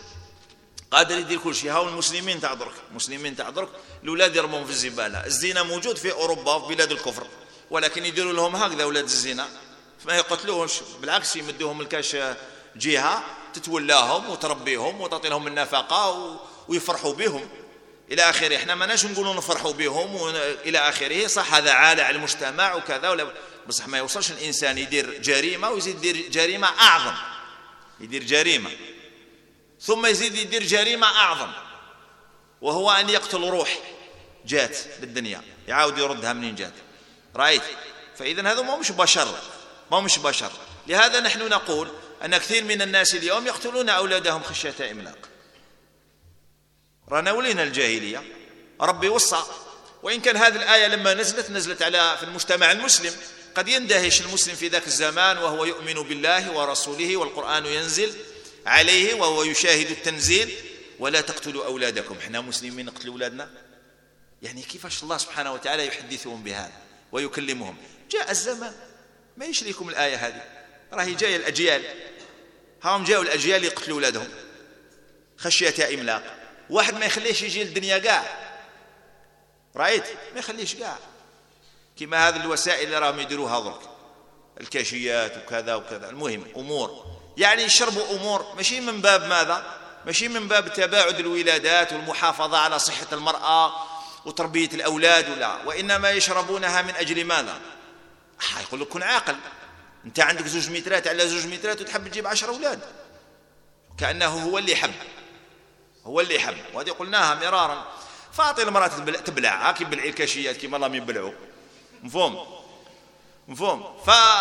كل شيء. هاو المسلمين تاع درك الأولاد يرمون في الزبالة. الزنا موجود في أوروبا وفي بلاد الكفر، ولكن يديروا لهم هكذا أولاد الزنا، ما يقتلوهمش، بالعكس يمدوهم الكاش جهة تتولاهم وتربيهم وتعطي لهم النفقة ويفرحوا بهم إلى آخره. إحنا ما ناش نقولوا نفرحوا بهم إلى آخره. صح هذا عالة على المجتمع وكذا، ولا بصح ما يوصلش الإنسان يدير جريمة ويزيد يدير جريمة أعظم، يدير جريمة ثم يزيد يدير جريمة أعظم، وهو أن يقتل روح جات بالدنيا يعاود يردها منين جات. رأيت؟ فإذن هذا ما مش بشر. لهذا نحن نقول أن كثير من الناس اليوم يقتلون أولادهم خشية إملاق. رانا ولينا الجاهلية، ربي وصى. وإن كان هذه الآية لما نزلت على في المجتمع المسلم قد يندهش المسلم في ذاك الزمان وهو يؤمن بالله ورسوله والقرآن ينزل عليه وهو يشاهد التنزيل، ولا تقتلوا أولادكم. احنا مسلمين نقتل أولادنا؟ يعني كيفاش الله سبحانه وتعالى يحدثهم بهذا ويكلمهم؟ جاء الزمان ما يشريكم الآية هذه، راهي جاية الأجيال، هم جاءوا الأجيال يقتلوا أولادهم خشية إملاق. واحد ما يخليش يجي الدنيا قاع، رأيت؟ ما يخليش قاع، كما هذه الوسائل اللي راهم يديروها ضرك، الكاشيات وكذا وكذا. المهم أمور يعني يشربوا أمور ماشي من باب ماذا؟ ماشي من باب تباعد الولادات والمحافظة على صحة المرأة وتربية الأولاد، وإنما يشربونها من أجل ماذا؟ يقول لك كن عاقل، أنت عندك 2 مترات على 2 مترات وتحب تجيب 10 أولاد، كأنه هو اللي يحب. وهذه قلناها مرارا. فاعطي المرأة تبلع كي بلعي الكاشيات كيما الله يبلعوا، مفهوم.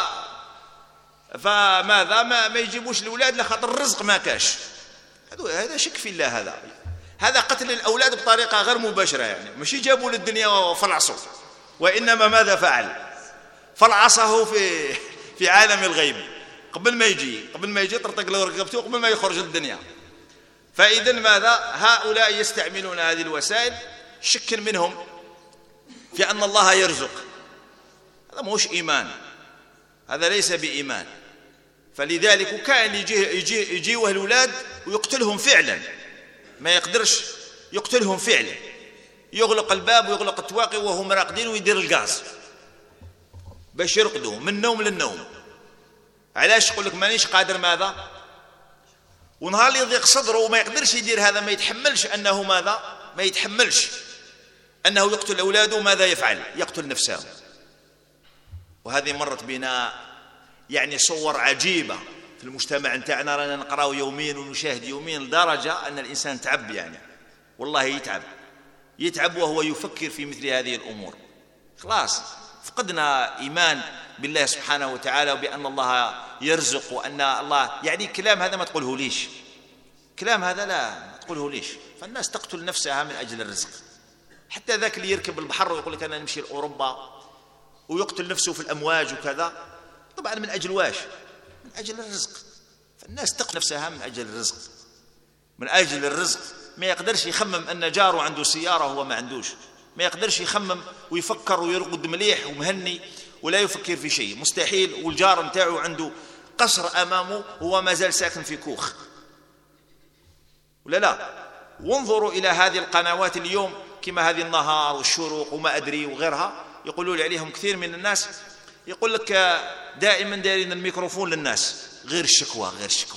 فماذا ما يجيبوش الأولاد لخاطر الرزق ما كاش. هذا شك في الله. هذا قتل الأولاد بطريقة غير مباشرة، يعني مش جابوا للدنيا وفلعصوا، وإنما ماذا فعل؟ فلعصه في عالم الغيب قبل ما يجي طرطق له رقبته قبل ما يخرج الدنيا. فإذا ماذا؟ هؤلاء يستعملون هذه الوسائل شك منهم في أن الله يرزق. هذا موش إيمان، هذا ليس بإيمان. فلذلك كان يجيوه الأولاد ويقتلهم فعلا، ما يقدرش يقتلهم فعلا، يغلق الباب ويغلق التواقي وهم راقدين ويدير الغاز باش يرقدوا من النوم للنوم. علاش؟ يقول لك مانيش قادر ماذا، ونهار اللي يضيق صدره وما يقدرش يدير هذا، ما يتحملش أنه ماذا، ما يتحملش أنه يقتل أولاده، ماذا يفعل؟ يقتل نفسه. وهذه مرت بنا يعني صور عجيبة في المجتمع نتاعنا، رانا نقراو يوميا ونشاهد يوميا، لدرجة أن الإنسان تعب، يعني والله يتعب وهو يفكر في مثل هذه الأمور. خلاص فقدنا إيمان بالله سبحانه وتعالى وبأن الله يرزق، وأن الله يعني كلام هذا ما تقوله ليش، كلام هذا لا ما تقوله ليش. فالناس تقتل نفسها من أجل الرزق. حتى ذاك اللي يركب البحر ويقول لك أنا نمشي لأوروبا ويقتل نفسه في الأمواج وكذا، طبعا من أجل واش؟ من أجل الرزق. فالناس تقتل نفسها من أجل الرزق، من أجل الرزق. ما يقدرش يخمم أن جاره عنده سيارة وهو ما عندوش، ما يقدرش يخمم ويفكر ويرقد مليح ومهني ولا يفكر في شيء، مستحيل. والجار نتاعو عنده قصر أمامه وهو ما زال ساكن في كوخ، ولا لا؟ وانظروا إلى هذه القنوات اليوم كما هذه النهار والشروق وما أدري وغيرها، يقولوا لي عليهم كثير من الناس، يقول لك دائما دايرين الميكروفون للناس، غير الشكوى، غير الشكوى،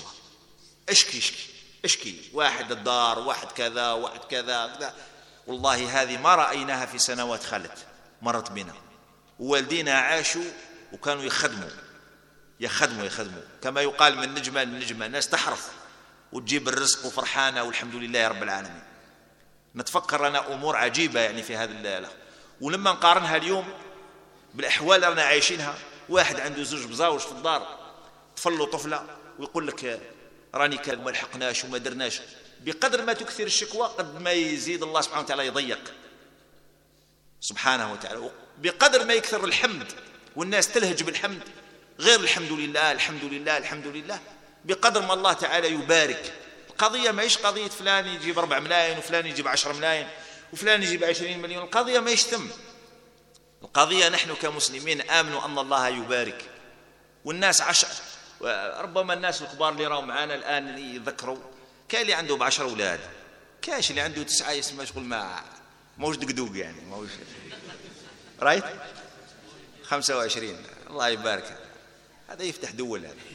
اشكي واحد الدار، واحد كذا، واحد كذا. والله هذه ما رأيناها في سنوات خلت، مرت بنا. ووالدينا عاشوا وكانوا يخدموا كما يقال من نجمة لنجمة، الناس تحرف وتجيب الرزق وفرحانة والحمد لله رب العالمين. نتفكر لنا أمور عجيبة يعني في هذا الليلة. ولما نقارنها اليوم بالأحوال اللي رانا عايشينها، واحد عنده زوج بزاوج في الدار، طفل وطفلة، ويقول لك راني كان ما لحقناش وما درناش. بقدر ما تكثر الشكوى قد ما يزيد الله سبحانه وتعالى يضيق سبحانه وتعالى. بقدر ما يكثر الحمد والناس تلهج بالحمد، غير الحمد لله الحمد لله الحمد لله، بقدر ما الله تعالى يبارك. القضية ما هيش قضية فلان يجيب 4 ملايين وفلان يجيب 10 ملايين وفلان يجيب 20 مليون، القضية ما يشتم. القضية نحن كمسلمين آمنوا أن الله يبارك. والناس ربما الناس الكبار اللي راهم معانا الآن يذكروا، كان اللي عنده ب10 أولاد، كاش اللي عنده 9 يسمى شغل ما موش دقدوق يعني، موش رايت 25. الله يبارك، هذا يفتح دول هذا.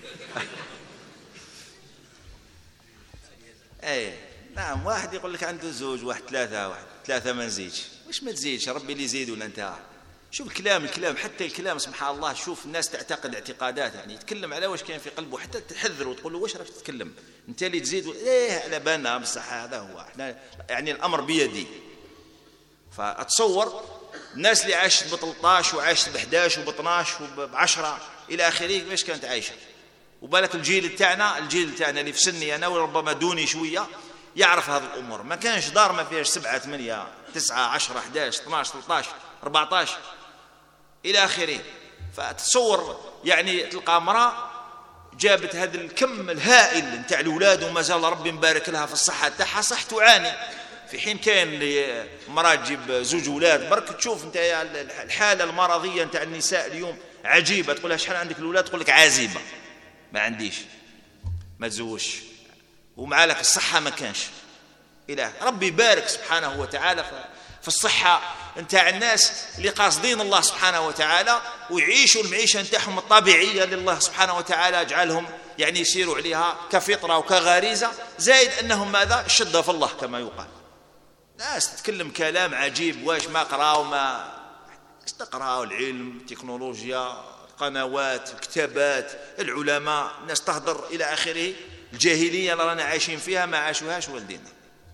اي نعم، واحد يقول لك عنده زوج، واحد ثلاثة ما نزيدش. وش ما تزيدش؟ ربي اللي يزيد ولا انت؟ شوف الكلام حتى الكلام سبحان الله. شوف الناس تعتقد اعتقادات، يعني يتكلم على واش كان في قلبه، حتى تحذر وتقول له واش راك تتكلم انت اللي تزيد ايه على بالنا بصح هذا هو احنا يعني الامر بيدي. فاتصور الناس اللي عاشت ب13 وعاشت ب11 وب12 وب10 الى اخره كيفاش كانت عايشه. وبالك الجيل تاعنا اللي في سني انا وربما دوني شويه يعرف هذه الامور. ما كانش دار ما فيهاش 7 8 9 10 11 12 13 14 الى اخره. فتصور يعني تلقى امراه جابت هذا الكم الهائل نتاع الاولاد وما زال ربي مبارك لها في الصحه تاعها، صح تعاني، في حين كاين اللي مراه تجيب 2 اولاد. برك تشوف انت الحاله المرضيه نتاع النساء اليوم عجيبه، تقول لها شحال عندك الاولاد؟ تقول لك عازبه، ما عنديش، ما تزوجش، ومع لك الصحه ما كانش. الى ربي يبارك سبحانه وتعالى في الصحه نتاع الناس اللي قاصدين الله سبحانه وتعالى ويعيشوا المعيشه نتاعهم الطبيعيه لله سبحانه وتعالى، اجعلهم يعني يسيروا عليها كفطره وكغريزه، زائد انهم ماذا؟ الشده في الله كما يقال. ناس تتكلم كلام عجيب، واش ما قراوا ما استقراوا العلم، التكنولوجيا، القنوات، الكتابات، العلماء، الناس تهدر الى اخره. الجاهليه اللي رانا عايشين فيها ما عاشوهاش والدينا.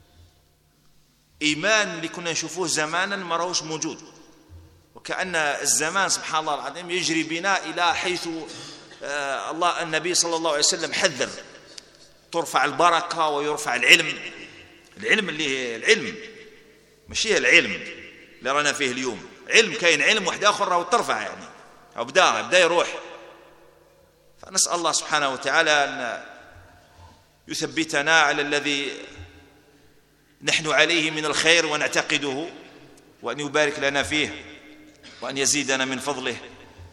ايمان اللي كنا نشوفوه زمانا ما راهوش موجود، وكأن الزمان سبحان الله العظيم يجري بنا الى حيث الله النبي صلى الله عليه وسلم حذر. ترفع البركه ويرفع العلم اللي العلم ماشي العلم اللي رانا فيه اليوم. علم كاين علم واحد اخر راهو ترفع يعني او بدا يروح. فنسال الله سبحانه وتعالى ان يثبتنا على الذي نحن عليه من الخير ونعتقده، وأن يبارك لنا فيه، وأن يزيدنا من فضله،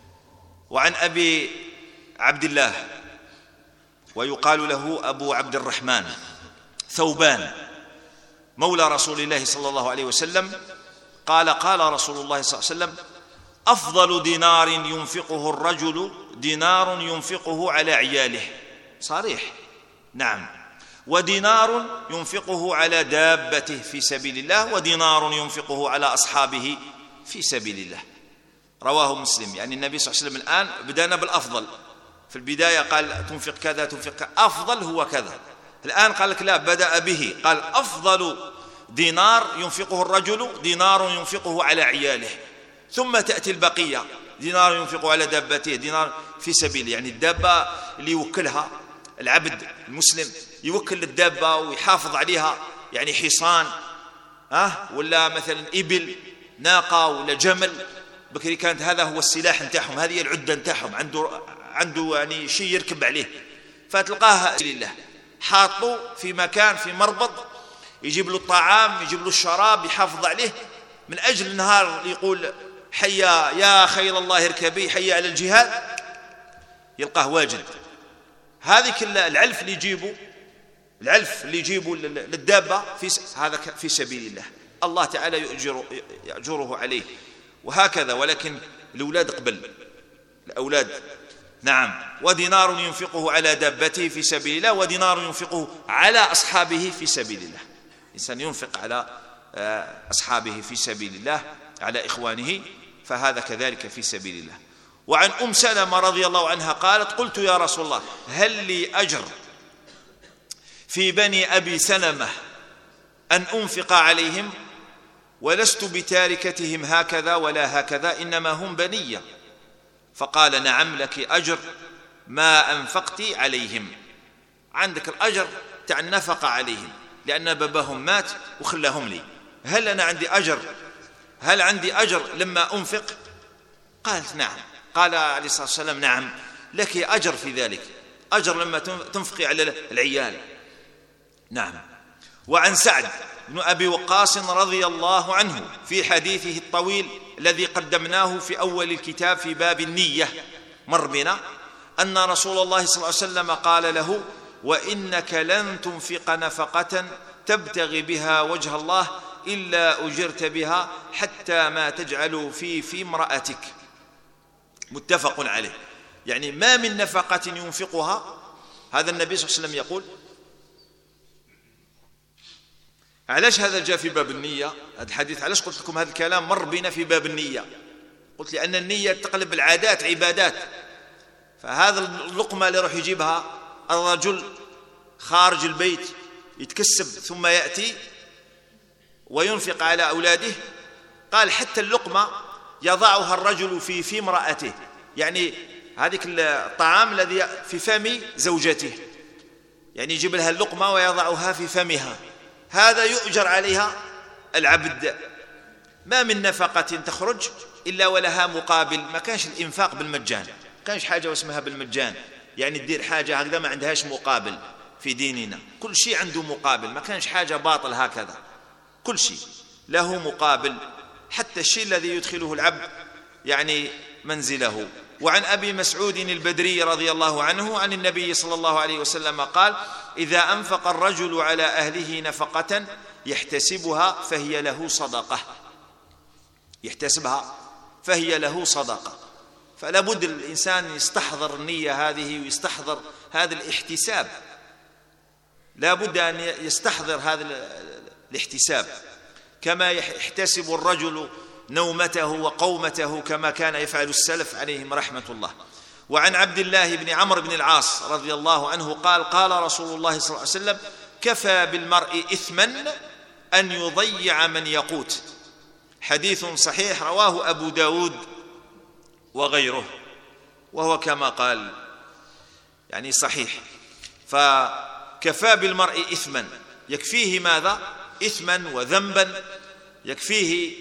وعن أبي عبد الله ويقال له أبو عبد الرحمن ثوبان مولى رسول الله صلى الله عليه وسلم قال قال رسول الله صلى الله عليه وسلم: أفضل دينار ينفقه الرجل دينار ينفقه على عياله، صريح، نعم، ودينار ينفقه على دابته في سبيل الله، ودينار ينفقه على أصحابه في سبيل الله. رواه مسلم. يعني النبي صلى الله عليه وسلم الآن بدأنا بالأفضل، في البداية قال تنفق كذا تنفق كذا، أفضل هو كذا. الآن قال لك لا، بدأ به، قال أفضل دينار ينفقه الرجل دينار ينفقه على عياله، ثم تأتي البقية، دينار ينفقه على دابته، دينار في سبيل، يعني الدابة اللي يوكلها العبد المسلم، يوكل الدابة ويحافظ عليها، يعني حصان ولا مثلا إبل، ناقة ولا جمل. بكري كانت هذا هو السلاح نتاعهم، هذه العدة نتاعهم، عنده يعني شيء يركب عليه، فتلقاها لله حاطه في مكان، في مربض، يجيب له الطعام، يجيب له الشراب، يحافظ عليه من أجل النهار يقول حيا يا خير الله اركبي، حيا على الجهاد، يلقاه واجد. هذه العلف اللي يجيبه للدابة هذا في سبيل الله، الله تعالى يأجره عليه، وهكذا. ولكن الأولاد قبل الأولاد، نعم. ودينار ينفقه على دابته في سبيل الله، ودينار ينفقه على أصحابه في سبيل الله. الإنسان ينفق على أصحابه في سبيل الله، على إخوانه، فهذا كذلك في سبيل الله. وعن أم سلمة رضي الله عنها قالت: قلت يا رسول الله هل لي أجر في بني أبي سلمة أن أنفق عليهم، ولست بتاركتهم هكذا ولا هكذا، إنما هم بنية. فقال: نعم، لك أجر ما أنفقت عليهم، عندك الأجر تاع النفقة عليهم، لأن باباهم مات وخلاهم لي. هل أنا عندي أجر؟ هل عندي أجر لما أنفق؟ قالت: نعم. قال عليه الصلاة والسلام: نعم، لك أجر في ذلك، أجر لما تنفقي على العيال، نعم. وعن سعد بن أبي وقاص رضي الله عنه في حديثه الطويل الذي قدمناه في أول الكتاب في باب النية، مر بنا، أن رسول الله صلى الله عليه وسلم قال له: وإنك لن تنفق نفقة تبتغي بها وجه الله إلا أجرت بها حتى ما تجعل في امرأتك. متفق عليه. يعني ما من نفقة ينفقها، هذا النبي صلى الله عليه وسلم يقول. علاش هذا جاء في باب النية؟ هذا الحديث علاش قلت لكم هذا الكلام مر بنا في باب النية؟ قلت لأن النية تقلب العادات عبادات. فهذا اللقمة اللي يروح يجيبها الرجل خارج البيت يتكسب ثم يأتي وينفق على أولاده، قال حتى اللقمة يضعها الرجل في امرأته، يعني هذيك الطعام الذي في فم زوجته، يعني يجيب لها اللقمة ويضعها في فمها، هذا يؤجر عليها العبد. ما من نفقة تخرج إلا ولها مقابل. ما كانش الإنفاق بالمجان، ما كانش حاجة واسمها بالمجان، يعني تدير حاجة هكذا ما عندهاش مقابل. في ديننا كل شيء عنده مقابل، ما كانش حاجة باطل هكذا، كل شيء له مقابل، حتى الشيء الذي يدخله العبد يعني منزله. وعن أبي مسعود البدري رضي الله عنه عن النبي صلى الله عليه وسلم قال: إذا أنفق الرجل على أهله نفقة يحتسبها فهي له صدقة، يحتسبها فهي له صدقة. فلا بد الإنسان يستحضر النية هذه ويستحضر هذا الاحتساب، لا بد أن يستحضر هذا الاحتساب، كما يحتسب الرجل نومته وقومته كما كان يفعل السلف عليهم رحمة الله. وعن عبد الله بن عمرو بن العاص رضي الله عنه قال: قال رسول الله صلى الله عليه وسلم: كفى بالمرء إثما أن يضيع من يقوت. حديث صحيح رواه أبو داود وغيره، وهو كما قال يعني صحيح. فكفى بالمرء إثما، يكفيه ماذا؟ إثما وذنبا، يكفيه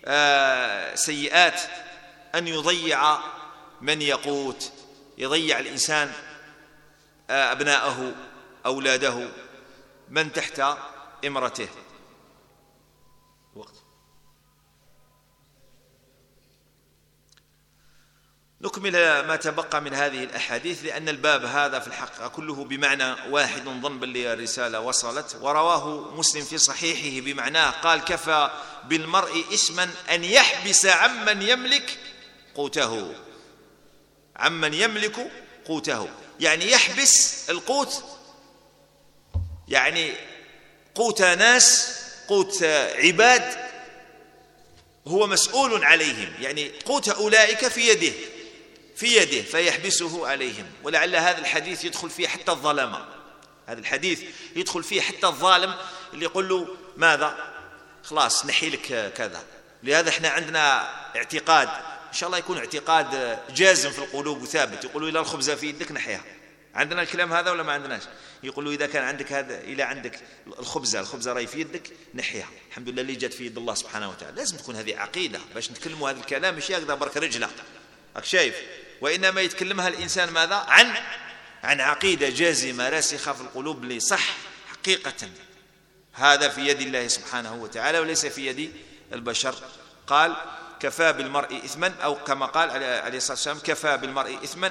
سيئات أن يضيع من يقوت، يضيع الإنسان أبناءه، أولاده، من تحت إمرته. وقت. نكمل ما تبقى من هذه الأحاديث، لأن الباب هذا في الحقيقة كله بمعنى واحد ضمن الرسالة وصلت. ورواه مسلم في صحيحه بمعناه، قال: كفى بالمرء إثما أن يحبس عمن يملك قوته. عمن يملك قوته يعني يحبس القوت، يعني قوت ناس، قوت عباد هو مسؤول عليهم، يعني قوت أولئك في يده فيحبسه عليهم. ولعل هذا الحديث يدخل فيه حتى الظلمة، هذا الحديث يدخل فيه حتى الظالم اللي يقول له ماذا؟ خلاص نحي لك كذا. لهذا احنا عندنا اعتقاد إن شاء الله يكون اعتقاد جازم في القلوب وثابت، يقولوا إذا الخبزة في يدك نحيها. عندنا الكلام هذا ولا ما عندناش؟ يقولوا إذا كان عندك هذا، إلى عندك الخبزة راهي في يدك نحيها، الحمد لله اللي جت في يد الله سبحانه وتعالى. لازم تكون هذه عقيدة باش نتكلموا هذا الكلام، مش يقدر برك رجله راك شايف، وإنما يتكلمها الإنسان ماذا؟ عن عقيدة جازمة راسخة في القلوب اللي صح حقيقة هذا في يد الله سبحانه وتعالى وليس في يد البشر. قال: كفى بالمرء إثما، أو كما قال عليه الصلاة والسلام: كفى بالمرء إثما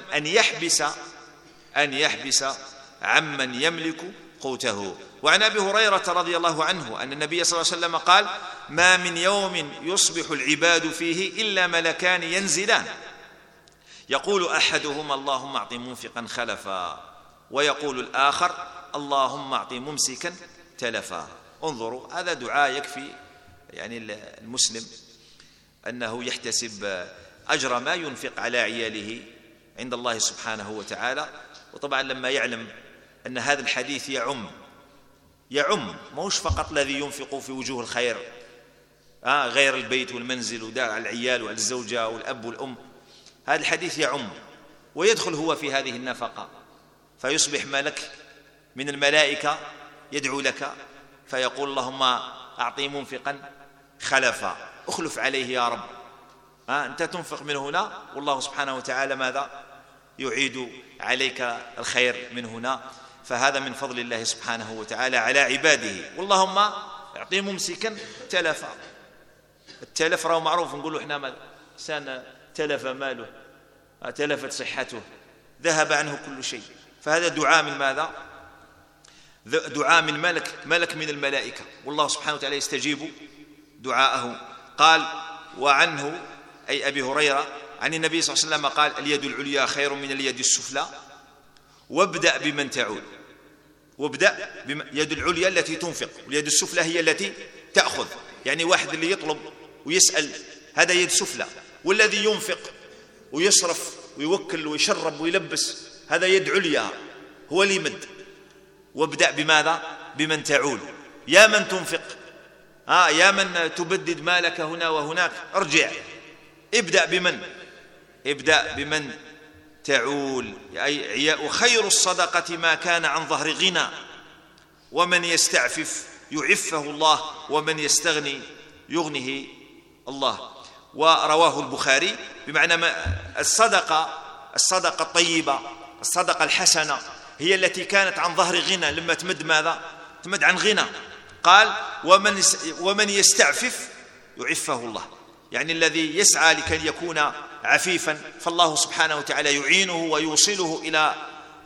أن يحبس عمن يملك قوته. وعن أبي هريرة رضي الله عنه أن النبي صلى الله عليه وسلم قال: ما من يوم يصبح العباد فيه إلا ملكان ينزلان، يقول أحدهما: اللهم أعط منفقا خلفا، ويقول الآخر: اللهم أعط ممسكا تلفا. انظروا، هذا دعاء يكفي يعني المسلم أنه يحتسب أجر ما ينفق على عياله عند الله سبحانه وتعالى. وطبعا لما يعلم أن هذا الحديث يعم موش فقط الذي ينفق في وجوه الخير غير البيت والمنزل ودار على العيال وعلى الزوجة والأب والأم، هذا الحديث يعم ويدخل هو في هذه النفقة، فيصبح ملك من الملائكة يدعو لك فيقول: اللهم أعطي منفقا خلفا، أخلف عليه يا رب، أنت تنفق من هنا والله سبحانه وتعالى ماذا؟ يعيد عليك الخير من هنا. فهذا من فضل الله سبحانه وتعالى على عباده. واللهم أعطي ممسكا تلفا. التلف راه معروف، نقولوا احنا ماذا؟ إنسان تلف ماله، تلفت صحته، ذهب عنه كل شيء. فهذا دعاء من ماذا؟ دعاء من ملك من الملائكة، والله سبحانه وتعالى يستجيب دعاءه. قال: وعنه أي أبي هريرة عن النبي صلى الله عليه وسلم قال: اليد العليا خير من اليد السفلى، وابدأ بمن تعول. يد العليا التي تنفق، واليد السفلى هي التي تأخذ. يعني واحد اللي يطلب ويسأل هذا يد سفلى، والذي ينفق ويصرف ويوكل ويشرب ويلبس هذا يد عليا، هو اللي يمد. وابدأ بماذا؟ بمن تعول. يا من تنفق، يا من تبدد مالك هنا وهناك، ارجع ابدأ بمن تعول. أي خير الصدقة ما كان عن ظهر غنى، ومن يستعفف يعفه الله، ومن يستغني يغنه الله. ورواه البخاري بمعنى الصدقة الطيبة، الصدقة الحسنة هي التي كانت عن ظهر غنى، لما تمد ماذا؟ تمد عن غنى. قال: ومن يستعفف يعفه الله، يعني الذي يسعى لكي يكون عفيفا فالله سبحانه وتعالى يعينه ويوصله إلى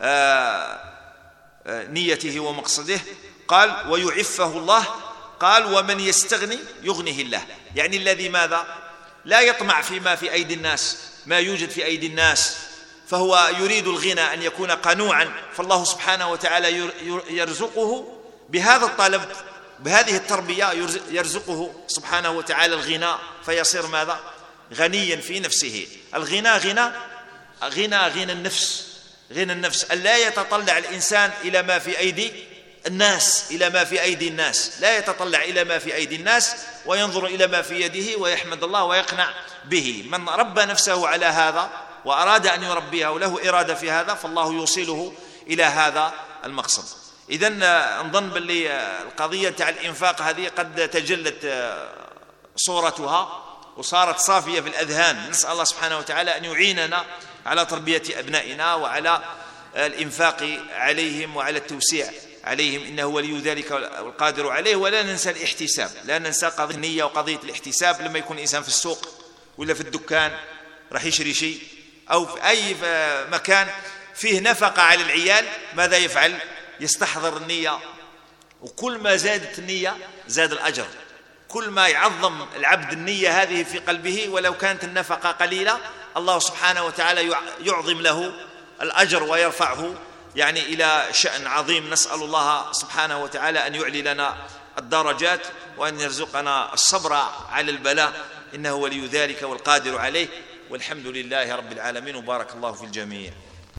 نيته ومقصده. قال: ويعفه الله. قال: ومن يستغني يغنه الله، يعني الذي ماذا؟ لا يطمع فيما في أيدي الناس، ما يوجد في أيدي الناس، فهو يريد الغنى أن يكون قنوعا، فالله سبحانه وتعالى يرزقه بهذا الطلب، بهذه التربية، يرزقه سبحانه وتعالى الغنى، فيصير ماذا؟ غنيا في نفسه. الغنى غنى النفس، غنى النفس، أن لا يتطلع الإنسان إلى ما في أيدي الناس، لا يتطلع إلى ما في أيدي الناس وينظر إلى ما في يده ويحمد الله ويقنع به. من ربى نفسه على هذا وأراد أن يربيها وله إرادة في هذا، فالله يوصله إلى هذا المقصد. إذن نظن باللي القضية تاع الإنفاق هذه قد تجلت صورتها وصارت صافية في الأذهان. نسأل الله سبحانه وتعالى أن يعيننا على تربية أبنائنا وعلى الإنفاق عليهم وعلى التوسيع عليهم، إنه ولي ذلك والقادر عليه. ولا ننسى الاحتساب، لا ننسى قضية النية وقضية الاحتساب. لما يكون الإنسان في السوق ولا في الدكان راح يشري شيء، أو في أي مكان فيه نفقة على العيال، ماذا يفعل؟ يستحضر النية، وكل ما زادت النية زاد الأجر. كل ما يعظم العبد النية هذه في قلبه ولو كانت النفقة قليلة، الله سبحانه وتعالى يعظم له الأجر ويرفعه يعني إلى شأن عظيم. نسأل الله سبحانه وتعالى أن يعلي لنا الدرجات وأن يرزقنا الصبر على البلاء، إنه ولي ذلك والقادر عليه، والحمد لله رب العالمين، وبارك الله في الجميع.